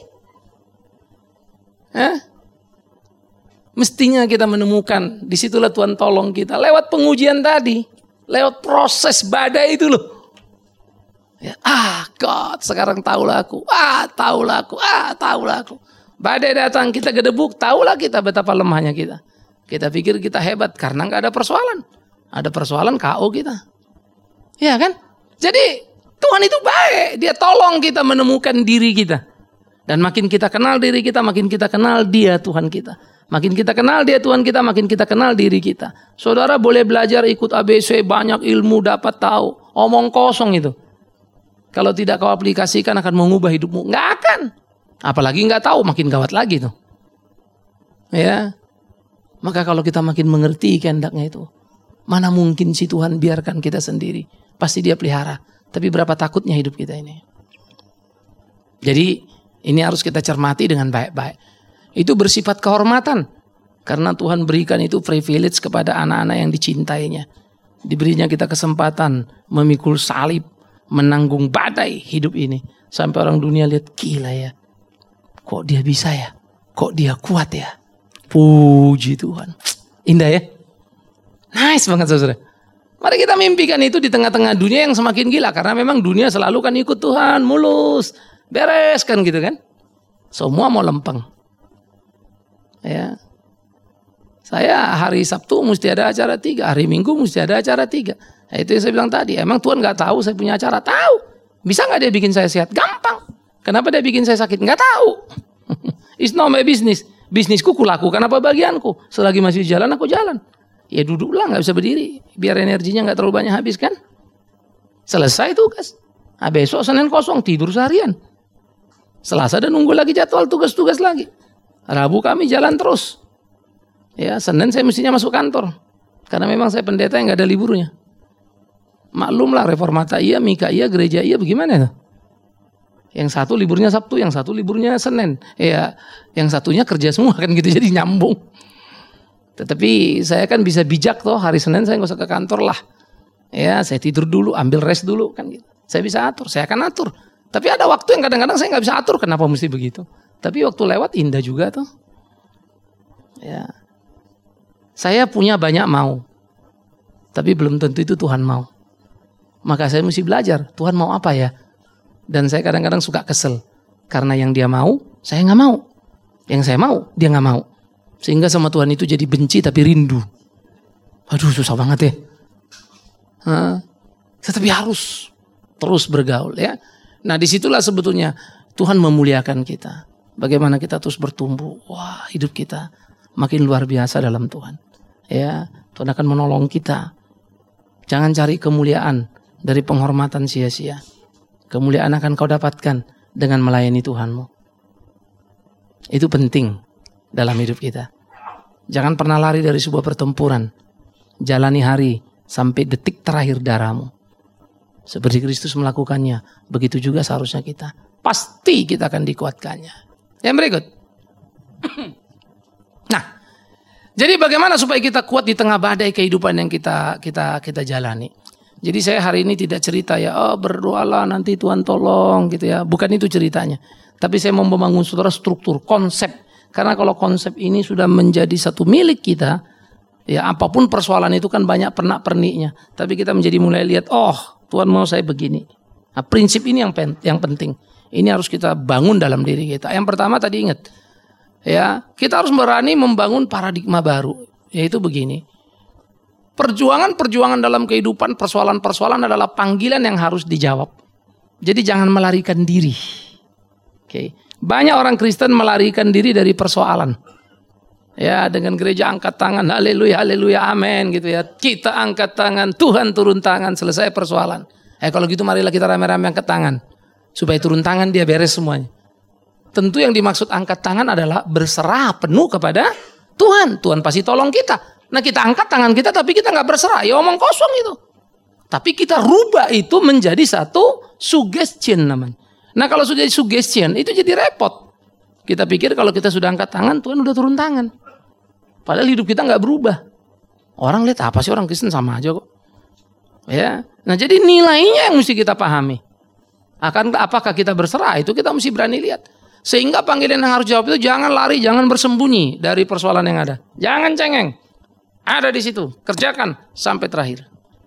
Hah? Mestinya kita menemukan disitulah Tuhan tolong kita lewat pengujian tadi, lewat proses badai itu loh. Ya, ah God, sekarang tahulah aku, ah tahulah aku, ah tahulah aku. Badai datang kita gedebuk, tahulah kita betapa lemahnya kita. Kita pikir kita hebat karena nggak ada persoalan, ada persoalan K O kita, ya kan? Jadi Tuhan itu baik, Dia tolong kita menemukan diri kita. Dan makin kita kenal diri kita, makin kita kenal Dia Tuhan kita. Makin kita kenal Dia Tuhan kita, makin kita kenal diri kita. Saudara boleh belajar ikut A B C, banyak ilmu dapat tahu. Omong kosong itu. Kalau tidak kau aplikasikan akan mengubah hidupmu. Nggak akan. Apalagi nggak tahu, makin gawat lagi tuh. Ya. Maka kalau kita makin mengerti kehendaknya itu, mana mungkin si Tuhan biarkan kita sendiri. Pasti Dia pelihara. Tapi berapa takutnya hidup kita ini. Jadi ini harus kita cermati dengan baik-baik. Itu bersifat kehormatan. Karena Tuhan berikan itu privilege kepada anak-anak yang dicintainya. Diberinya kita kesempatan memikul salib, menanggung badai hidup ini. Sampai orang dunia lihat, gila ya. Kok dia bisa ya? Kok dia kuat ya? Puji Tuhan. Indah ya? Nice banget saudara. Mari kita mimpikan itu di tengah-tengah dunia yang semakin gila. Karena memang dunia selalu kan ikut Tuhan, mulus. Beres kan gitu kan. Semua mau lempeng. Ya. Saya hari Sabtu mesti ada acara tiga, hari Minggu mesti ada acara tiga. Nah, itu yang saya bilang tadi. Emang Tuhan nggak tahu saya punya acara? Tahu. Bisa nggak dia bikin saya sehat? Gampang. Kenapa dia bikin saya sakit? Nggak tahu. It's not my business. Bisnisku kulakukan apa bagianku. Selagi masih jalan aku jalan. Ya duduklah, nggak bisa berdiri. Biar energinya nggak terlalu banyak habis kan. Selesai tugas. Nah, besok Senin kosong, tidur seharian. Selasa dan nunggu lagi jadwal tugas-tugas lagi. Rabu kami jalan terus. Ya, Senin saya mestinya masuk kantor. Karena memang saya pendeta yang nggak ada liburnya. Maklumlah, reformata iya, Mika iya, gereja iya, bagaimana itu? Yang satu liburnya Sabtu, yang satu liburnya Senin. Ya, yang satunya kerja semua kan gitu, jadi nyambung. Tetapi saya kan bisa bijak toh, hari Senin saya nggak usah ke kantor lah. Ya, saya tidur dulu, ambil rest dulu kan gitu. Saya bisa atur, saya akan atur. Tapi ada waktu yang kadang-kadang saya nggak bisa atur, kenapa mesti begitu? Tapi waktu lewat indah juga tuh. Ya, saya punya banyak mau, tapi belum tentu itu Tuhan mau. Maka saya mesti belajar, Tuhan mau apa ya? Dan saya kadang-kadang suka kesel, karena yang dia mau, saya nggak mau. Yang saya mau, dia nggak mau. Sehingga sama Tuhan itu jadi benci tapi rindu. Aduh, susah banget ya. Hah? Tetapi harus terus bergaul ya. Nah, disitulah sebetulnya Tuhan memuliakan kita. Bagaimana kita terus bertumbuh. Wah, hidup kita makin luar biasa dalam Tuhan. Ya, Tuhan akan menolong kita. Jangan cari kemuliaan dari penghormatan sia-sia. Kemuliaan akan kau dapatkan dengan melayani Tuhanmu. Itu penting dalam hidup kita. Jangan pernah lari dari sebuah pertempuran. Jalani hari sampai detik terakhir darahmu. Seperti Kristus melakukannya, begitu juga seharusnya kita. Pasti kita akan dikuatkannya. Yang berikut. Nah, jadi bagaimana supaya kita kuat di tengah badai kehidupan yang kita kita kita jalani? Jadi saya hari ini tidak cerita ya, oh berdoalah nanti Tuhan tolong gitu ya. Bukan itu ceritanya. Tapi saya mau membangun saudara struktur, konsep. Karena kalau konsep ini sudah menjadi satu milik kita, ya apapun persoalan itu kan banyak pernak-perniknya. Tapi kita menjadi mulai lihat, oh Tuhan mau saya begini. Nah, prinsip ini yang pen, yang penting. Ini harus kita bangun dalam diri kita. Yang pertama tadi ingat, ya kita harus berani membangun paradigma baru. Yaitu begini. Perjuangan-perjuangan dalam kehidupan, persoalan-persoalan adalah panggilan yang harus dijawab. Jadi jangan melarikan diri. Oke. Okay. Banyak orang Kristen melarikan diri dari persoalan. Ya, dengan gereja angkat tangan, haleluya, haleluya, amin gitu ya. Kita angkat tangan, Tuhan turun tangan, selesai persoalan. Eh kalau gitu marilah kita rame-rame angkat tangan. Supaya turun tangan dia beres semuanya. Tentu yang dimaksud angkat tangan adalah berserah penuh kepada Tuhan. Tuhan pasti tolong kita. Nah kita angkat tangan kita tapi kita gak berserah, ya omong kosong itu. Tapi kita rubah itu menjadi satu suggestion namanya. Nah kalau sudah suggestion itu jadi repot. Kita pikir kalau kita sudah angkat tangan, Tuhan udah turun tangan. Padahal hidup kita nggak berubah. Orang lihat apa sih orang Kristen sama aja kok. Ya. Nah jadi nilainya yang mesti kita pahami. Akan apakah kita berserah itu kita mesti berani lihat. Sehingga panggilan yang harus jawab itu jangan lari, jangan bersembunyi dari persoalan yang ada. Jangan cengeng. Ada di situ, kerjakan sampai terakhir.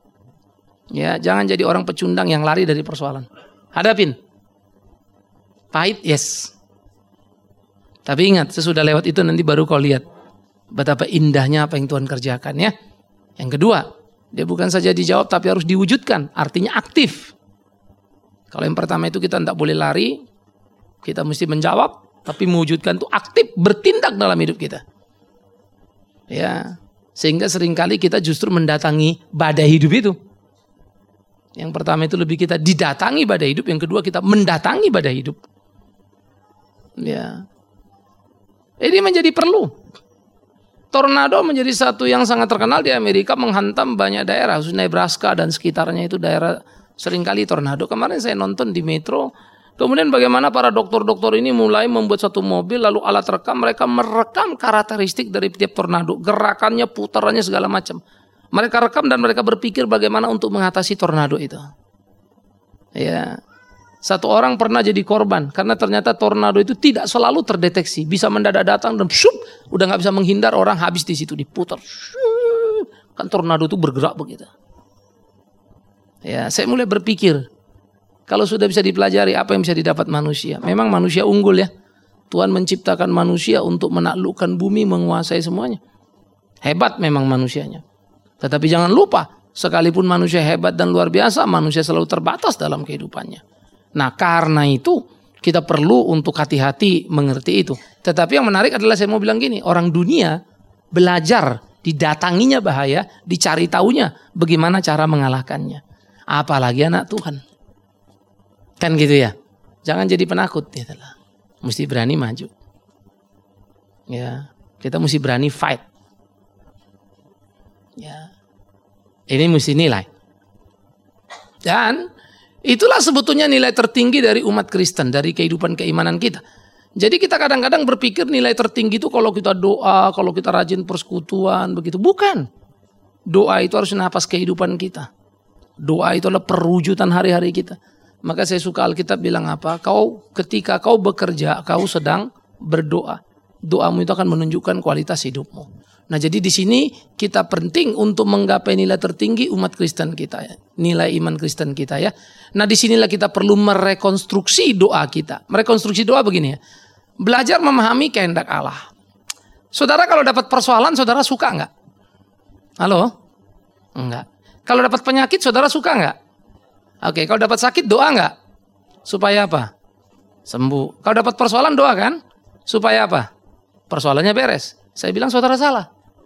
Ya, jangan jadi orang pecundang yang lari dari persoalan. Hadapin. Pahit, yes. Tapi ingat, sesudah lewat itu nanti baru kau lihat betapa indahnya apa yang Tuhan kerjakan ya. Yang kedua, dia bukan saja dijawab tapi harus diwujudkan, artinya aktif. Kalau yang pertama itu kita tidak boleh lari, kita mesti menjawab, tapi mewujudkan itu aktif, bertindak dalam hidup kita. Ya, sehingga seringkali kita justru mendatangi badai hidup itu. Yang pertama itu lebih kita didatangi badai hidup, yang kedua kita mendatangi badai hidup. Ya. Ini menjadi perlu. Tornado menjadi satu yang sangat terkenal di Amerika, menghantam banyak daerah, khususnya Nebraska dan sekitarnya itu daerah seringkali tornado. Kemarin saya nonton di Metro, kemudian bagaimana para dokter-dokter ini mulai membuat satu mobil, lalu alat rekam, mereka merekam karakteristik dari tiap tornado, gerakannya, putarannya segala macam. Mereka rekam dan mereka berpikir bagaimana untuk mengatasi tornado itu. Ya. Satu orang pernah jadi korban karena ternyata tornado itu tidak selalu terdeteksi, bisa mendadak datang dan shup, udah nggak bisa menghindar, orang habis di situ diputar. Shup, kan tornado itu bergerak begitu. Ya, saya mulai berpikir kalau sudah bisa dipelajari apa yang bisa didapat manusia. Memang manusia unggul ya. Tuhan menciptakan manusia untuk menaklukkan bumi, menguasai semuanya. Hebat memang manusianya. Tetapi jangan lupa, sekalipun manusia hebat dan luar biasa, manusia selalu terbatas dalam kehidupannya. Nah, karena itu kita perlu untuk hati-hati mengerti itu. Tetapi yang menarik adalah saya mau bilang gini, orang dunia belajar, didatanginya bahaya, dicari taunya bagaimana cara mengalahkannya. Apalagi anak Tuhan. Kan gitu ya. Jangan jadi penakut, gitu lah. Mesti berani maju. Ya, kita mesti berani fight. Ya. Ini mesti nilai. Dan itulah sebetulnya nilai tertinggi dari umat Kristen, dari kehidupan keimanan kita. Jadi kita kadang-kadang berpikir nilai tertinggi itu kalau kita doa, kalau kita rajin persekutuan, begitu. Bukan. Doa itu harus nafas kehidupan kita. Doa itu adalah perwujudan hari-hari kita. Maka saya suka Alkitab bilang apa? Kau ketika kau bekerja, kau sedang berdoa. Doamu itu akan menunjukkan kualitas hidupmu. Nah, jadi di sini kita penting untuk menggapai nilai tertinggi umat Kristen kita ya. Nilai iman Kristen kita ya. Nah, disinilah kita perlu merekonstruksi doa kita. Merekonstruksi doa begini ya. Belajar memahami kehendak Allah. Saudara kalau dapat persoalan, saudara suka enggak? Halo? Enggak. Kalau dapat penyakit, saudara suka enggak? Oke, kalau dapat sakit doa enggak? Supaya apa? Sembuh. Kalau dapat persoalan doa kan? Supaya apa? Persoalannya beres. Saya bilang saudara salah.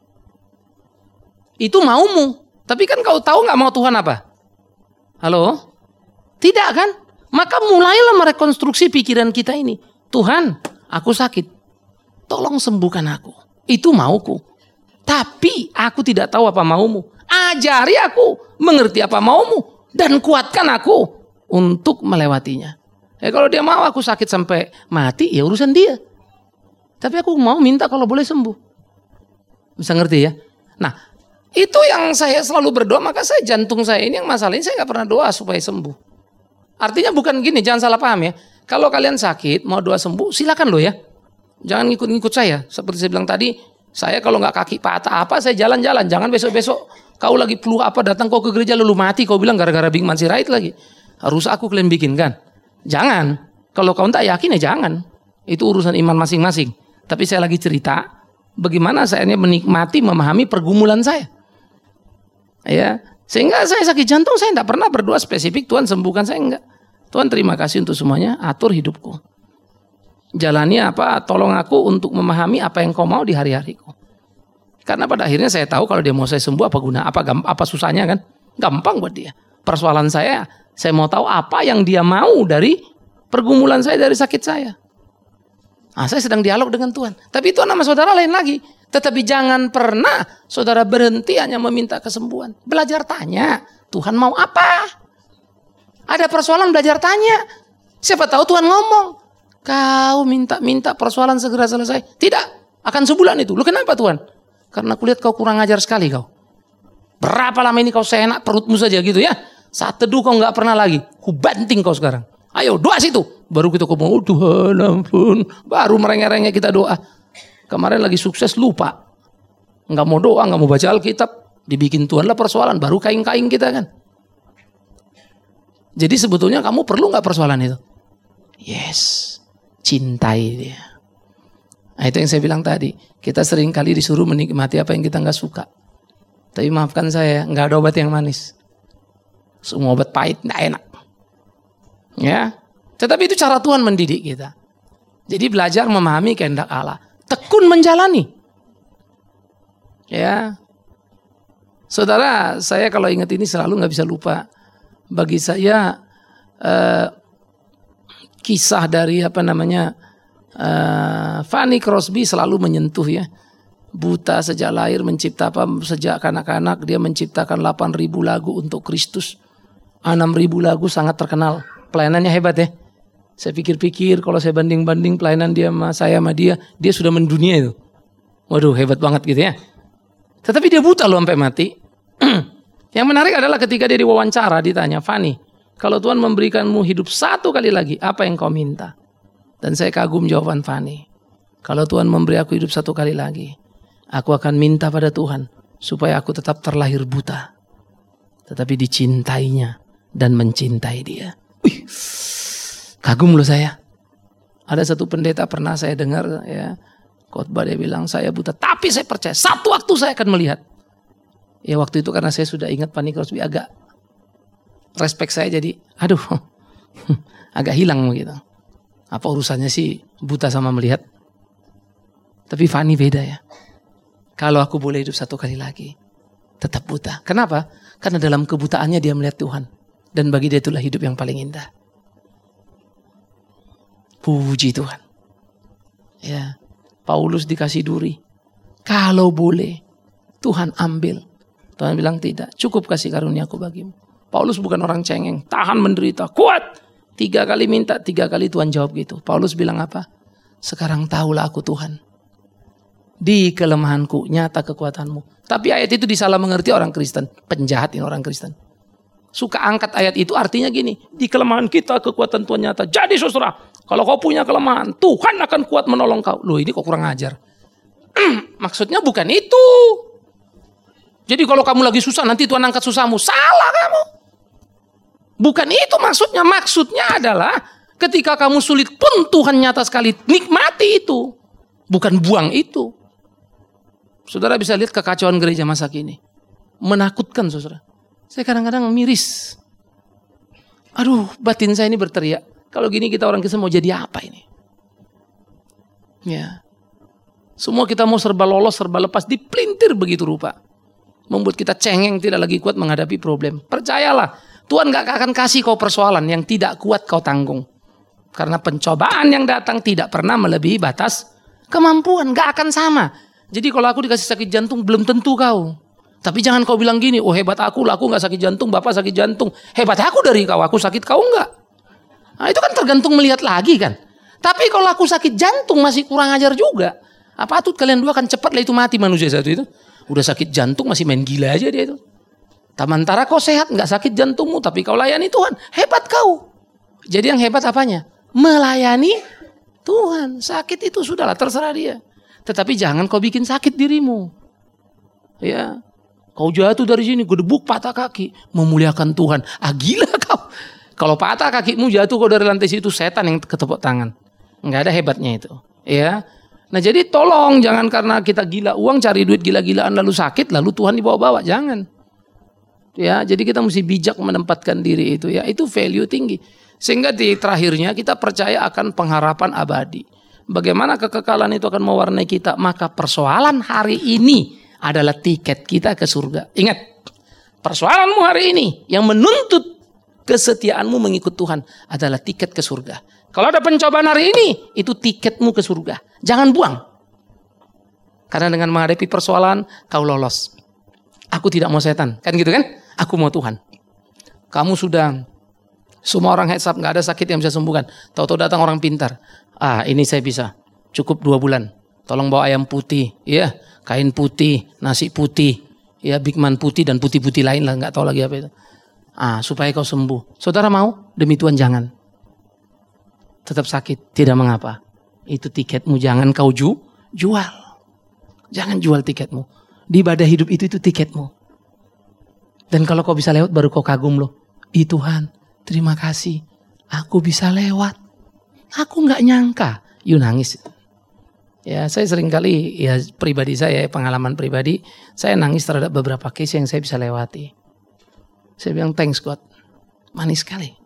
Itu maumu. Tapi kan kau tahu nggak mau Tuhan apa? Halo? Tidak kan? Maka mulailah merekonstruksi pikiran kita ini. Tuhan, aku sakit. Tolong sembuhkan aku. Itu mauku. Tapi aku tidak tahu apa maumu. Ajari aku mengerti apa maumu. Dan kuatkan aku untuk melewatinya. Ya kalau dia mau aku sakit sampai mati, ya urusan dia. Tapi aku mau minta kalau boleh sembuh. Bisa ngerti ya? Nah, itu yang saya selalu berdoa. Maka saya jantung saya ini yang masalah ini saya nggak pernah doa supaya sembuh. Artinya bukan gini, jangan salah paham ya. Kalau kalian sakit mau doa sembuh, silakan loh ya. Jangan ngikut-ngikut saya. Seperti saya bilang tadi, saya kalau nggak kaki patah apa, saya jalan-jalan. Jangan besok-besok kau lagi flu apa datang kau ke gereja lalu mati. Kau bilang gara-gara Big Man Sirait lagi. Harus aku kalian bikin kan? Jangan. Kalau kau tak yakin ya jangan. Itu urusan iman masing-masing. Tapi saya lagi cerita bagaimana saya menikmati, memahami pergumulan saya. Ya, sehingga saya sakit jantung saya tidak pernah berdoa spesifik Tuhan sembuhkan saya, enggak. Tuhan terima kasih untuk semuanya, atur hidupku. Jalani apa, tolong aku untuk memahami apa yang kau mau di hari-hariku. Karena pada akhirnya saya tahu kalau dia mau saya sembuh apa guna, apa apa susahnya kan? Gampang buat dia. Persoalan saya, saya mau tahu apa yang dia mau dari pergumulan saya, dari sakit saya. Nah, saya sedang dialog dengan Tuhan. Tapi Tuhan sama saudara lain lagi. Tetapi jangan pernah saudara berhenti hanya meminta kesembuhan. Belajar tanya, Tuhan mau apa? Ada persoalan belajar tanya. Siapa tahu Tuhan ngomong. Kau minta-minta persoalan segera selesai. Tidak, akan sebulan itu. Lu kenapa Tuhan? Karena kulihat kau kurang ajar sekali kau. Berapa lama ini kau seenak perutmu saja gitu ya. Saat teduh kau nggak pernah lagi. Ku banting kau sekarang. Ayo doa situ. Baru kita ngomong, oh Tuhan ampun. Baru merengek-rengek kita doa. Kemarin lagi sukses lupa. Nggak mau doa, nggak mau baca Alkitab. Dibikin Tuhan lah persoalan. Baru kaing-kaing kita kan. Jadi sebetulnya kamu perlu nggak persoalan itu? Yes. Cintai dia. Nah, itu yang saya bilang tadi. Kita sering kali disuruh menikmati apa yang kita nggak suka. Tapi maafkan saya, nggak ada obat yang manis. Semua obat pahit nggak enak. Ya, tetapi itu cara Tuhan mendidik kita. Jadi belajar memahami kehendak Allah, tekun menjalani. Ya, saudara, saya kalau ingat ini selalu nggak bisa lupa. Bagi saya eh, kisah dari apa namanya uh, Fanny Crosby selalu menyentuh ya. Buta sejak lahir, mencipta apa sejak kanak-kanak, dia menciptakan delapan ribu lagu untuk Kristus. enam ribu lagu sangat terkenal. Pelayanannya hebat ya. Saya pikir-pikir kalau saya banding-banding pelayanan dia sama saya sama dia, dia sudah mendunia itu. Waduh, hebat banget gitu ya. Tetapi dia buta loh sampai mati. Yang menarik adalah ketika dia diwawancara ditanya, Fanny, kalau Tuhan memberikanmu hidup satu kali lagi, apa yang kau minta? Dan saya kagum jawaban Fanny. Kalau Tuhan memberi aku hidup satu kali lagi, aku akan minta pada Tuhan supaya aku tetap terlahir buta, tetapi dicintainya dan mencintai dia. Wih, kagum loh saya. Ada satu pendeta pernah saya dengar ya, Khotbah dia bilang, saya buta, tapi saya percaya satu waktu saya akan melihat. Ya waktu itu karena saya sudah ingat Pak Nick Crosby, agak respect saya jadi, aduh, agak hilang begitu. Apa urusannya sih buta sama melihat? Tapi Fani beda ya. Kalau aku boleh hidup satu kali lagi, tetap buta. Kenapa? Karena dalam kebutaannya dia melihat Tuhan. Dan bagi dia itulah hidup yang paling indah. Puji Tuhan. Ya, Paulus dikasih duri. Kalau boleh, Tuhan ambil. Tuhan bilang tidak. Cukup kasih karuniaku bagimu. Paulus bukan orang cengeng. Tahan menderita. Kuat. Tiga kali minta, tiga kali Tuhan jawab gitu. Paulus bilang apa? Sekarang tahulah aku Tuhan. Di kelemahanku nyata kekuatanmu. Tapi ayat itu disalah mengerti orang Kristen. Penjahat ini orang Kristen. Suka angkat ayat itu artinya gini. Di kelemahan kita kekuatan Tuhan nyata. Jadi saudara, kalau kau punya kelemahan, Tuhan akan kuat menolong kau. Loh ini kok kurang ajar. Maksudnya bukan itu. Jadi kalau kamu lagi susah nanti Tuhan angkat susahmu. Salah kamu. Bukan itu maksudnya. Maksudnya adalah ketika kamu sulit pun Tuhan nyata sekali. Nikmati itu. Bukan buang itu. Saudara bisa lihat kekacauan gereja masa kini. Menakutkan saudara. Saya kadang-kadang miris. Aduh, batin saya ini berteriak. Kalau gini kita orang Kristen mau jadi apa ini? Ya. Semua kita mau serba lolos, serba lepas, dipelintir begitu rupa. Membuat kita cengeng, tidak lagi kuat menghadapi problem. Percayalah, Tuhan gak akan kasih kau persoalan yang tidak kuat kau tanggung. Karena pencobaan yang datang tidak pernah melebihi batas kemampuan, gak akan sama. Jadi kalau aku dikasih sakit jantung, belum tentu kau. Tapi jangan kau bilang gini, oh hebat aku, lah aku gak sakit jantung, bapak sakit jantung. Hebat aku dari kau, aku sakit kau enggak. Nah itu kan tergantung melihat lagi kan. Tapi kalau aku sakit jantung masih kurang ajar juga. Apa tuh kalian dua kan cepat lah itu mati manusia satu itu. Udah sakit jantung masih main gila aja dia itu. Sementara kau sehat gak sakit jantungmu, tapi kau layani Tuhan. Hebat kau. Jadi yang hebat apanya? Melayani Tuhan. Sakit itu sudahlah terserah dia. Tetapi jangan kau bikin sakit dirimu. Ya. Kau jatuh dari sini, gedebuk patah kaki. Memuliakan Tuhan. Ah gila kau. Kalau patah kakimu jatuh kau dari lantai situ, setan yang ketepuk tangan. Enggak ada hebatnya itu. Ya. Nah jadi tolong jangan karena kita gila uang cari duit gila-gilaan lalu sakit lalu Tuhan dibawa-bawa. Jangan. Ya, jadi kita mesti bijak menempatkan diri itu ya. Itu value tinggi. Sehingga di terakhirnya kita percaya akan pengharapan abadi. Bagaimana kekekalan itu akan mewarnai kita? Maka persoalan hari ini adalah tiket kita ke surga. Ingat, persoalanmu hari ini yang menuntut kesetiaanmu mengikut Tuhan adalah tiket ke surga. Kalau ada pencobaan hari ini, itu tiketmu ke surga. Jangan buang. Karena dengan menghadapi persoalan, kau lolos. Aku tidak mau setan. Kan gitu kan? Aku mau Tuhan. Kamu sudah, semua orang heads up, gak ada sakit yang bisa sembuhkan. Tahu-tahu datang orang pintar. Ah, ini saya bisa. Cukup dua bulan. Tolong bawa ayam putih. Iya. Kain putih, nasi putih, ya Big Man putih dan putih-putih lain lah, nggak tahu lagi apa itu. Ah, supaya kau sembuh. Saudara mau? Demi Tuhan jangan. Tetap sakit, tidak mengapa. Itu tiketmu, jangan kau ju, jual. Jangan jual tiketmu. Di ibadah hidup itu itu tiketmu. Dan kalau kau bisa lewat baru kau kagum loh. Ih Tuhan, terima kasih. Aku bisa lewat. Aku nggak nyangka. Yuk nangis. Ya, saya sering kali, ya pribadi saya, pengalaman pribadi, saya nangis terhadap beberapa case yang saya bisa lewati. Saya bilang thanks God, manis sekali.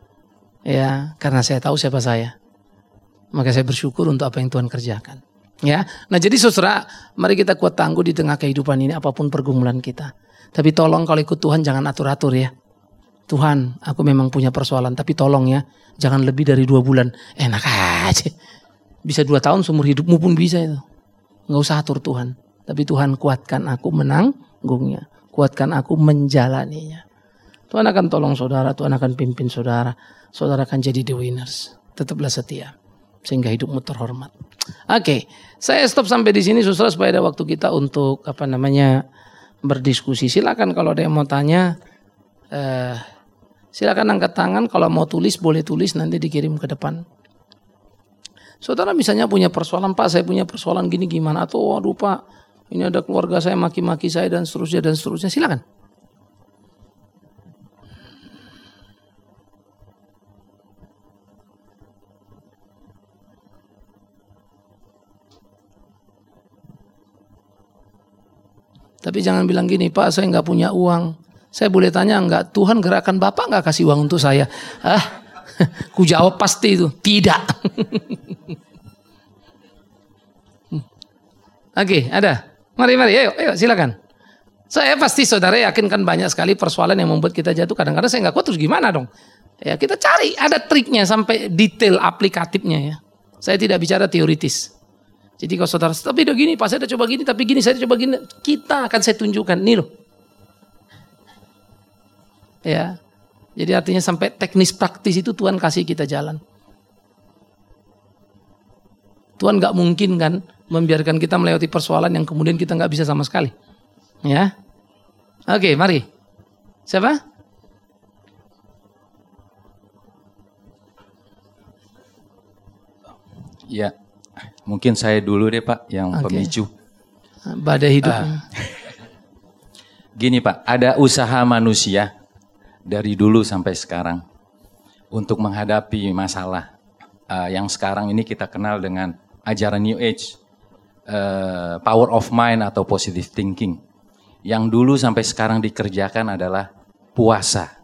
Ya, karena saya tahu siapa saya. Maka saya bersyukur untuk apa yang Tuhan kerjakan. Ya, nah jadi saudara, mari kita kuat tangguh di tengah kehidupan ini, apapun pergumulan kita. Tapi tolong kalau ikut Tuhan jangan atur-atur ya. Tuhan, aku memang punya persoalan, tapi tolong ya, jangan lebih dari dua bulan. Enak aja. Bisa dua tahun seumur hidupmu pun bisa itu. Nggak usah atur Tuhan. Tapi Tuhan kuatkan aku menanggungnya. Kuatkan aku menjalaninya. Tuhan akan tolong saudara. Tuhan akan pimpin saudara. Saudara akan jadi the winners. Tetaplah setia. Sehingga hidupmu terhormat. Oke. Okay. Saya stop sampai di sini saudara. Supaya ada waktu kita untuk apa namanya berdiskusi. Silakan kalau ada yang mau tanya. Eh, silakan angkat tangan. Kalau mau tulis boleh tulis. Nanti dikirim ke depan. Saudara misalnya punya persoalan, Pak saya punya persoalan gini gimana, atau waduh Pak ini ada keluarga saya maki-maki saya dan seterusnya dan seterusnya, silakan. Tapi jangan bilang gini, Pak saya nggak punya uang. Saya boleh tanya nggak, Tuhan gerakan Bapak nggak kasih uang untuk saya? Ah, ku jawab pasti itu, tidak. Oke, ada. Mari, mari, ayo, ayo silakan. Saya pasti saudara yakin kan banyak sekali persoalan yang membuat kita jatuh. Kadang-kadang saya nggak kuat, terus gimana dong? Ya kita cari, ada triknya sampai detail aplikatifnya ya. Saya tidak bicara teoritis. Jadi kalau saudara, tapi udah gini, Pak saya udah coba gini, tapi gini, saya coba gini. Kita akan saya tunjukkan, nih loh. Ya, jadi artinya sampai teknis praktis itu Tuhan kasih kita jalan. Tuhan nggak mungkin kan membiarkan kita melewati persoalan yang kemudian kita nggak bisa sama sekali. Ya, oke, mari. Siapa? Ya, mungkin saya dulu deh Pak yang okay. Pemicu. Badai hidup. Uh, gini Pak, ada usaha manusia dari dulu sampai sekarang untuk menghadapi masalah uh, yang sekarang ini kita kenal dengan ajaran New Age, uh, power of mind atau positive thinking. Yang dulu sampai sekarang dikerjakan adalah puasa.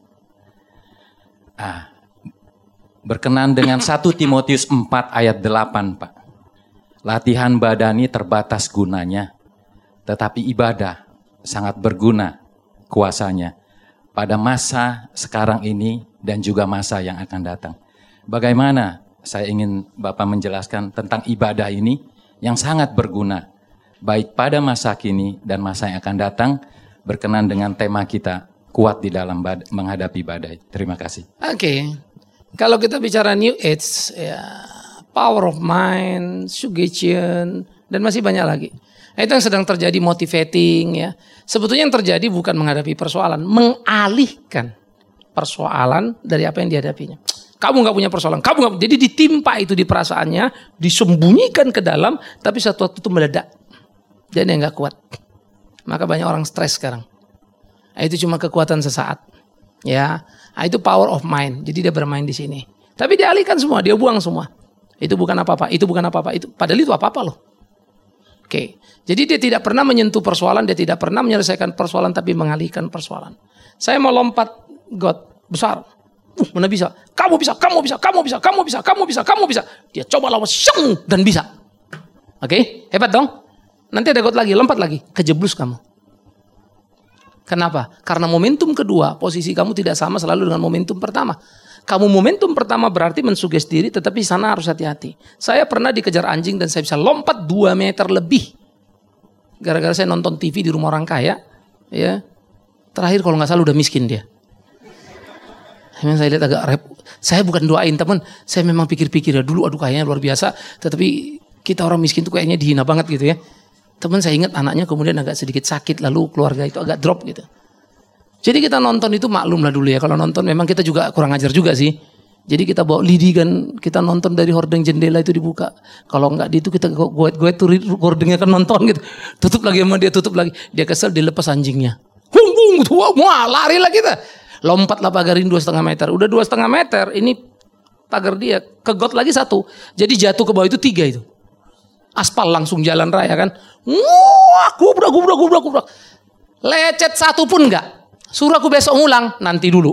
Ah, berkenan dengan satu Timotius empat ayat delapan Pak. Latihan badani terbatas gunanya, tetapi ibadah sangat berguna kuasanya pada masa sekarang ini dan juga masa yang akan datang. Bagaimana saya ingin Bapak menjelaskan tentang ibadah ini yang sangat berguna baik pada masa kini dan masa yang akan datang, berkenan dengan tema kita kuat di dalam bad- menghadapi badai. Terima kasih. Oke, okay. Kalau kita bicara New Age, ya, power of mind, suggestion, dan masih banyak lagi. Nah, itu yang sedang terjadi motivating ya. Sebetulnya yang terjadi bukan menghadapi persoalan, mengalihkan persoalan dari apa yang dihadapinya. Kamu nggak punya persoalan, kamu nggak. Jadi ditimpa itu di perasaannya, disembunyikan ke dalam, tapi satu waktu itu meledak. Jadi dia nggak kuat. Maka banyak orang stres sekarang. Nah, itu cuma kekuatan sesaat. Ya, nah, itu power of mind. Jadi dia bermain di sini. Tapi dia alihkan semua, dia buang semua. Itu bukan apa-apa, itu bukan apa-apa, itu padahal itu apa-apa loh. Oke, jadi dia tidak pernah menyentuh persoalan, dia tidak pernah menyelesaikan persoalan, tapi mengalihkan persoalan. Saya mau lompat got besar, uh, mana bisa? Kamu bisa, kamu bisa, kamu bisa, kamu bisa, kamu bisa, kamu bisa. Dia coba lawan, syeng, dan bisa. Oke, hebat dong. Nanti ada got lagi, lompat lagi, kejeblus kamu. Kenapa? Karena momentum kedua, posisi kamu tidak sama selalu dengan momentum pertama. Kamu momentum pertama berarti mensuges diri, tetapi sana harus hati-hati. Saya pernah dikejar anjing dan saya bisa lompat dua meter lebih. Gara-gara saya nonton T V di rumah orang kaya. Ya, terakhir kalau nggak salah udah miskin dia. Memang saya lihat agak rep. Saya bukan doain teman, saya memang pikir-pikir ya dulu aduh kayaknya luar biasa. Tetapi kita orang miskin tuh kayaknya dihina banget gitu ya. Teman saya ingat anaknya kemudian agak sedikit sakit, lalu keluarga itu agak drop gitu. Jadi kita nonton itu maklum lah dulu ya. Kalau nonton memang kita juga kurang ajar juga sih. Jadi kita bawa lidi kan, kita nonton dari hordeng jendela itu dibuka. Kalau enggak di itu kita goet-goet tuh hordengnya kan nonton gitu. Tutup lagi sama dia, tutup lagi. Dia kesel, dilepas anjingnya. Hung hung, wah lari lah kita. Lompatlah pagarin dua setengah meter. Udah dua setengah meter, ini pagar dia kegot lagi satu. Jadi jatuh ke bawah itu tiga itu. Aspal langsung jalan raya kan. Wah, gubrak, gubrak, gubrak, gubrak. Lecet satu pun enggak. Suruh aku besok ngulang, nanti dulu.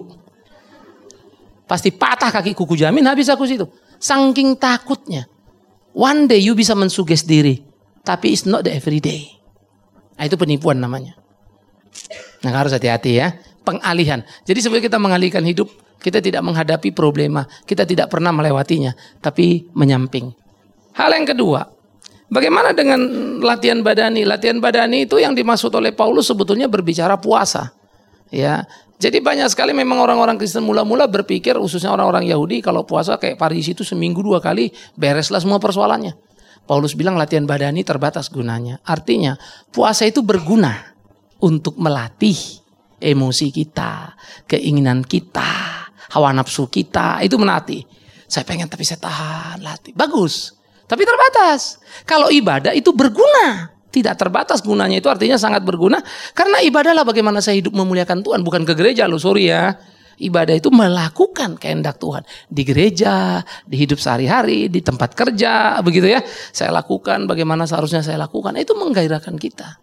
Pasti patah kaki kuku jamin habis aku situ. Saking takutnya. One day you bisa mensuges diri. Tapi it's not the everyday. Nah, itu penipuan namanya. Nah harus hati-hati ya. Pengalihan. Jadi sebelum kita mengalihkan hidup, kita tidak menghadapi problema. Kita tidak pernah melewatinya. Tapi menyamping. Hal yang kedua. Bagaimana dengan latihan badani? Latihan badani itu yang dimaksud oleh Paulus sebetulnya berbicara puasa. Ya, jadi banyak sekali memang orang-orang Kristen mula-mula berpikir, khususnya orang-orang Yahudi, kalau puasa kayak Parisi itu seminggu dua kali bereslah semua persoalannya. Paulus bilang latihan badani terbatas gunanya. Artinya puasa itu berguna untuk melatih emosi kita, keinginan kita, hawa nafsu kita, itu melatih. Saya pengen tapi saya tahan, latih. Bagus, tapi terbatas. Kalau ibadah itu berguna. Tidak terbatas gunanya, itu artinya sangat berguna. Karena ibadahlah bagaimana saya hidup memuliakan Tuhan. Bukan ke gereja loh, sorry ya. Ibadah itu melakukan kehendak Tuhan. Di gereja, di hidup sehari-hari, di tempat kerja, begitu ya. Saya lakukan bagaimana seharusnya saya lakukan. Itu menggairahkan kita.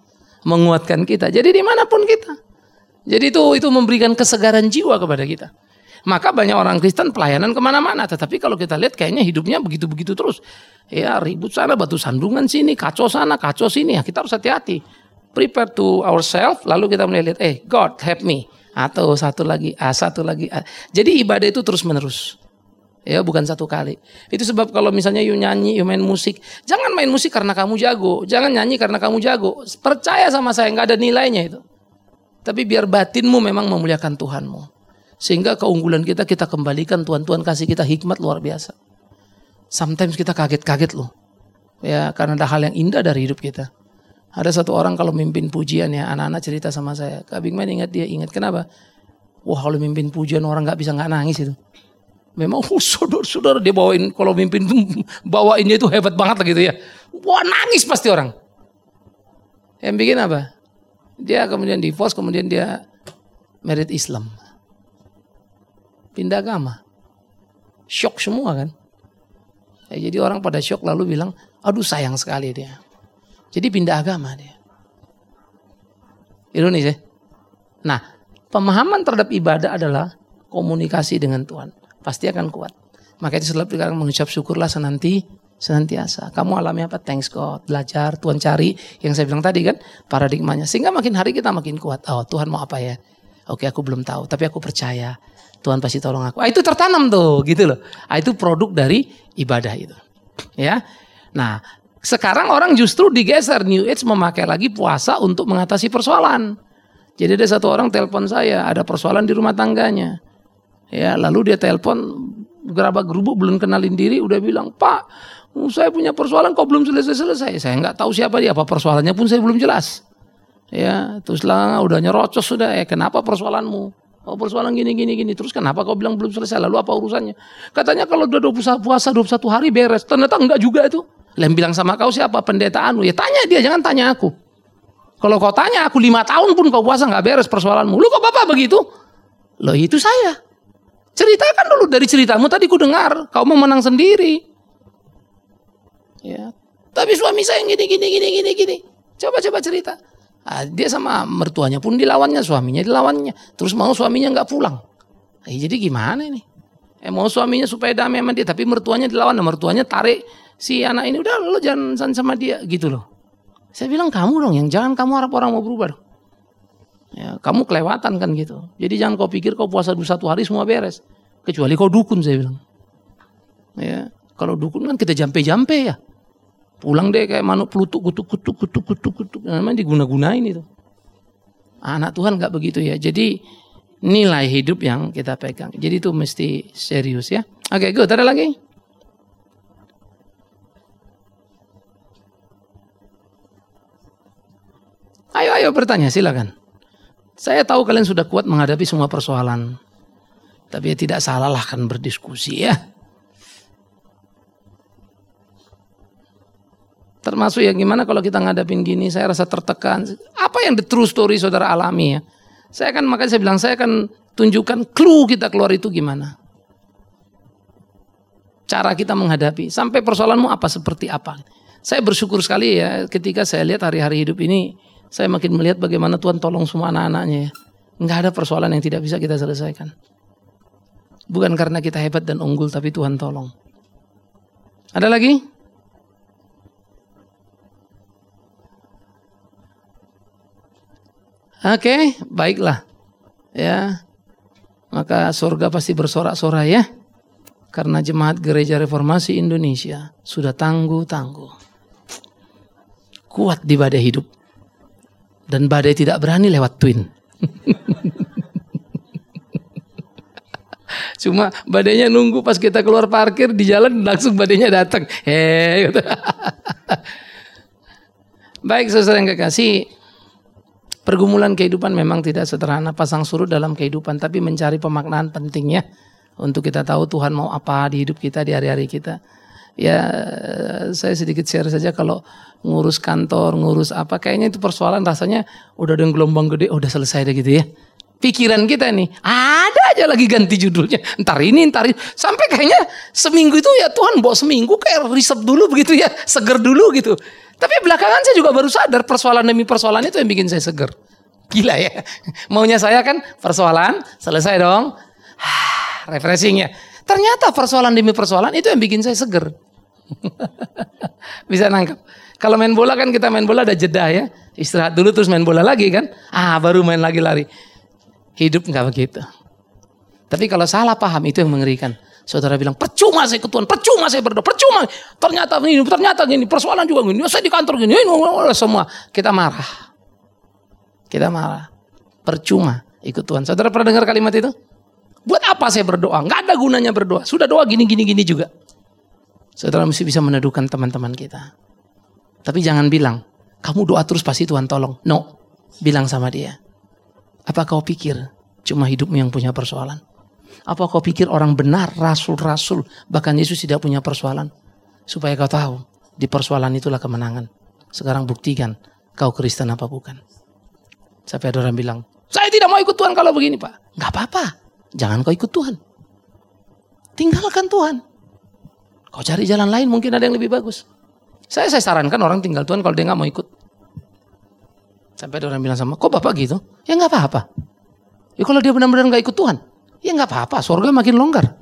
menguatkan kita. Jadi dimanapun kita. Jadi itu itu memberikan kesegaran jiwa kepada kita. Maka banyak orang Kristen pelayanan kemana-mana. Tetapi kalau kita lihat kayaknya hidupnya begitu-begitu terus. Ya ribut sana, batu sandungan sini, kacau sana, kacau sini. Ya, kita harus hati-hati. Prepare to ourselves, lalu kita mulai lihat, eh God help me. Atau satu lagi, ah, satu lagi. Ah. Jadi ibadah itu terus menerus. Ya bukan satu kali. Itu sebab kalau misalnya you nyanyi, you main musik. Jangan main musik karena kamu jago. Jangan nyanyi karena kamu jago. Percaya sama saya, nggak ada nilainya itu. Tapi biar batinmu memang memuliakan Tuhanmu. Sehingga keunggulan kita kita kembalikan, Tuhan Tuhan kasih kita hikmat luar biasa. Sometimes kita kaget-kaget loh. Ya karena ada hal yang indah dari hidup kita. Ada satu orang kalau mimpin pujian ya, anak-anak cerita sama saya. Kak Bigman ingat dia, ingat kenapa? Wah kalau mimpin pujian orang gak bisa gak nangis itu. Memang oh, saudara-saudara dia bawain, kalau mimpin bawainnya itu hebat banget lah gitu ya. Wah nangis pasti orang. Yang bikin apa? Dia kemudian divorce, kemudian dia married Islam. Pindah agama. Shock semua kan. Ya, jadi orang pada shock lalu bilang, aduh sayang sekali dia. Jadi pindah agama dia. Ironis ya. Nah, pemahaman terhadap ibadah adalah komunikasi dengan Tuhan. Pasti akan kuat. Makanya selalu kita mengucap syukurlah senanti, senantiasa. Kamu alami apa? Thanks God. Belajar, Tuhan cari. Yang saya bilang tadi kan, paradigmanya. Sehingga makin hari kita makin kuat. Oh Tuhan mau apa ya? Oke aku belum tahu, tapi aku percaya. Tuhan pasti tolong aku. Ah, itu tertanam tuh, gitu loh. Ah, itu produk dari ibadah itu. Ya. Nah, sekarang orang justru digeser New Age memakai lagi puasa untuk mengatasi persoalan. Jadi ada satu orang telepon saya, ada persoalan di rumah tangganya. Ya, lalu dia telepon gerabak-gerubuk belum kenalin diri, udah bilang, "Pak, saya punya persoalan kok belum selesai-selesai." Saya nggak tahu siapa dia, apa persoalannya pun saya belum jelas. Ya, terus lah udah nyerocos sudah. Eh, kenapa persoalanmu? Oh persoalan gini gini gini. Terus kenapa kau bilang belum selesai? Lalu apa urusannya? Katanya kalau udah dua puluh satu puasa dua puluh satu hari beres. Ternyata enggak juga itu. Lem bilang sama kau siapa pendetaanmu? Ya tanya dia, jangan tanya aku. Kalau kau tanya aku lima tahun pun kau puasa enggak beres persoalanmu. Lu kok bapak begitu? Loh itu saya. Ceritakan dulu dari ceritamu tadi ku dengar. Kau mau menang sendiri. Ya. Tapi suami saya gini gini gini gini gini. Coba coba cerita. Nah, dia sama mertuanya pun dilawannya, suaminya dilawannya. Terus mau suaminya nggak pulang. Eh, jadi gimana ini? Eh, mau suaminya supaya damai sama dia, tapi mertuanya dilawan. Nah, mertuanya tarik si anak ini, udah lo jangan sama dia gitu loh. Saya bilang kamu dong yang jangan kamu harap orang mau berubah dong. Ya, kamu kelewatan kan gitu. Jadi jangan kau pikir kau puasa dua puluh satu hari semua beres. Kecuali kau dukun saya bilang. Ya, kalau dukun kan kita jampe-jampe ya. Pulang deh kayak manuk pelutuk kutuk kutuk kutuk kutuk kutuk. Namanya diguna-gunain itu. Anak Tuhan nggak begitu ya. Jadi nilai hidup yang kita pegang. Jadi itu mesti serius ya. Oke, good. Ada lagi? Ayo ayo bertanya silakan. Saya tahu kalian sudah kuat menghadapi semua persoalan. Tapi ya tidak salah lah kan berdiskusi ya. Termasuk yang gimana kalau kita ngadapin gini, saya rasa tertekan. Apa yang the true story saudara alami ya? Saya kan makanya saya bilang saya akan tunjukkan clue kita keluar itu gimana. Cara kita menghadapi. Sampai persoalanmu apa seperti apa. Saya bersyukur sekali ya ketika saya lihat hari-hari hidup ini. Saya makin melihat bagaimana Tuhan tolong semua anak-anaknya ya. Nggak ada persoalan yang tidak bisa kita selesaikan. Bukan karena kita hebat dan unggul, tapi Tuhan tolong. Ada lagi? Oke, okay, baiklah. Ya. Maka surga pasti bersorak-sorai ya. Karena Jemaat Gereja Reformasi Indonesia sudah tangguh-tangguh. Kuat di badai hidup. Dan badai tidak berani lewat twin. Cuma badainya nunggu pas kita keluar parkir di jalan langsung badainya datang. Hei. Baik saudara yang kekasih. Pergumulan kehidupan memang tidak sederhana pasang surut dalam kehidupan, tapi mencari pemaknaan pentingnya untuk kita tahu Tuhan mau apa di hidup kita, di hari-hari kita. Ya saya sedikit share saja kalau ngurus kantor, ngurus apa, kayaknya itu persoalan rasanya udah ada yang gelombang gede, oh, udah selesai deh gitu ya. pikiran kita nih, ada aja lagi ganti judulnya. Ntar ini, ntar ini. Sampai kayaknya seminggu itu ya Tuhan bawa seminggu kayak riset dulu begitu ya. Seger dulu gitu. Tapi belakangan saya juga baru sadar persoalan demi persoalan itu yang bikin saya seger. Gila ya. Maunya saya kan persoalan, selesai dong. Refreshing ya. Ternyata persoalan demi persoalan itu yang bikin saya seger. Bisa nangkep. Kalau main bola kan kita main bola ada jeda ya. Istirahat dulu terus main bola lagi kan. Ah baru main lagi lari. Hidup nggak begitu. Tapi kalau salah paham itu yang mengerikan. Saudara bilang percuma saya ikut Tuhan, percuma saya berdoa, percuma. Ternyata ini, ternyata gini, persoalan juga gini. Saya di kantor gini, ini semua kita marah. Kita marah. Percuma ikut Tuhan. Saudara pernah dengar kalimat itu? Buat apa saya berdoa? Nggak ada gunanya berdoa. Sudah doa gini gini gini juga. Saudara mesti bisa meneduhkan teman-teman kita. Tapi jangan bilang, kamu doa terus pasti Tuhan tolong. No, bilang sama dia. Apa kau pikir cuma hidupmu yang punya persoalan? Apa kau pikir orang benar, rasul-rasul, bahkan Yesus tidak punya persoalan? Supaya kau tahu, di persoalan itulah kemenangan. Sekarang buktikan, kau Kristen apa bukan? Sampai ada orang bilang, saya tidak mau ikut Tuhan kalau begini Pak. Gak apa-apa, jangan kau ikut Tuhan. Tinggalkan Tuhan. Kau cari jalan lain, mungkin ada yang lebih bagus. Saya saya sarankan orang tinggal Tuhan kalau dia gak mau ikut. Sampai ada orang bilang sama, kok Bapak gitu? Ya gak apa-apa. Ya kalau dia benar-benar gak ikut Tuhan, ya gak apa-apa, surga makin longgar.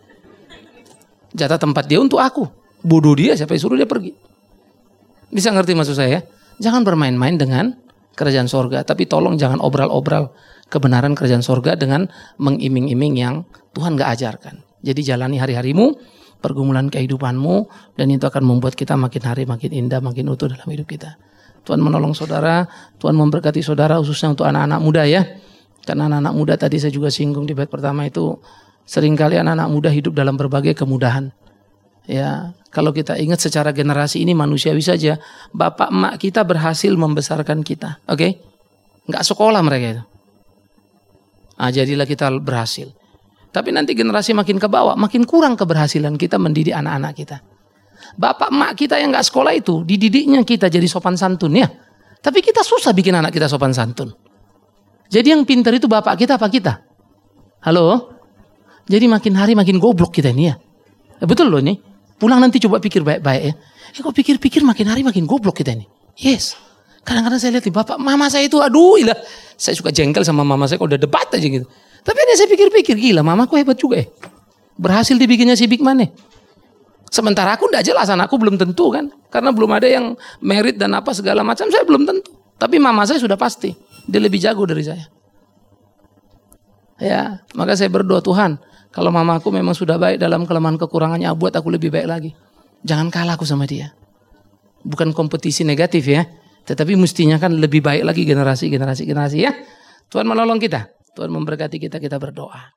Jatah tempat dia untuk aku. Bodoh dia, siapa yang suruh dia pergi. Bisa ngerti maksud saya? Jangan bermain-main dengan kerajaan surga. Tapi tolong jangan obral-obral kebenaran kerajaan surga dengan mengiming-iming yang Tuhan gak ajarkan. Jadi jalani hari-harimu, pergumulan kehidupanmu, dan itu akan membuat kita makin hari makin indah, makin utuh dalam hidup kita. Tuhan menolong saudara, Tuhan memberkati saudara, khususnya untuk anak-anak muda ya. Karena anak-anak muda tadi saya juga singgung di bait pertama itu, seringkali anak-anak muda hidup dalam berbagai kemudahan. Ya, kalau kita ingat secara generasi ini manusiawi saja, bapak emak kita berhasil membesarkan kita, oke? Okay? Nggak sekolah mereka itu. Ah, jadilah kita berhasil. Tapi nanti generasi makin ke bawah, makin kurang keberhasilan kita mendidik anak-anak kita. Bapak emak kita yang nggak sekolah itu, dididiknya kita jadi sopan santun ya. Tapi kita susah bikin anak kita sopan santun. Jadi yang pintar itu bapak kita apa kita? Halo? Jadi makin hari makin goblok kita ini ya. Ya betul loh nih. Pulang nanti coba pikir baik-baik ya. Eh kok pikir-pikir makin hari makin goblok kita ini. Yes. Kadang-kadang saya lihat nih bapak, mama saya itu aduh ilah. Saya suka jengkel sama mama saya kalau udah debat aja gitu. Tapi ini saya pikir-pikir gila mamaku hebat juga ya. Berhasil dibikinnya si Big Man ya. Sementara aku enggak jelas, anakku belum tentu kan. Karena belum ada yang merit dan apa segala macam, saya belum tentu. Tapi mama saya sudah pasti. Dia lebih jago dari saya. Ya, maka saya berdoa Tuhan, kalau mamaku memang sudah baik dalam kelemahan kekurangannya, buat aku lebih baik lagi. Jangan kalah aku sama dia. Bukan kompetisi negatif ya. Tetapi mestinya kan lebih baik lagi generasi, generasi, generasi ya. Tuhan menolong kita. Tuhan memberkati kita, kita berdoa.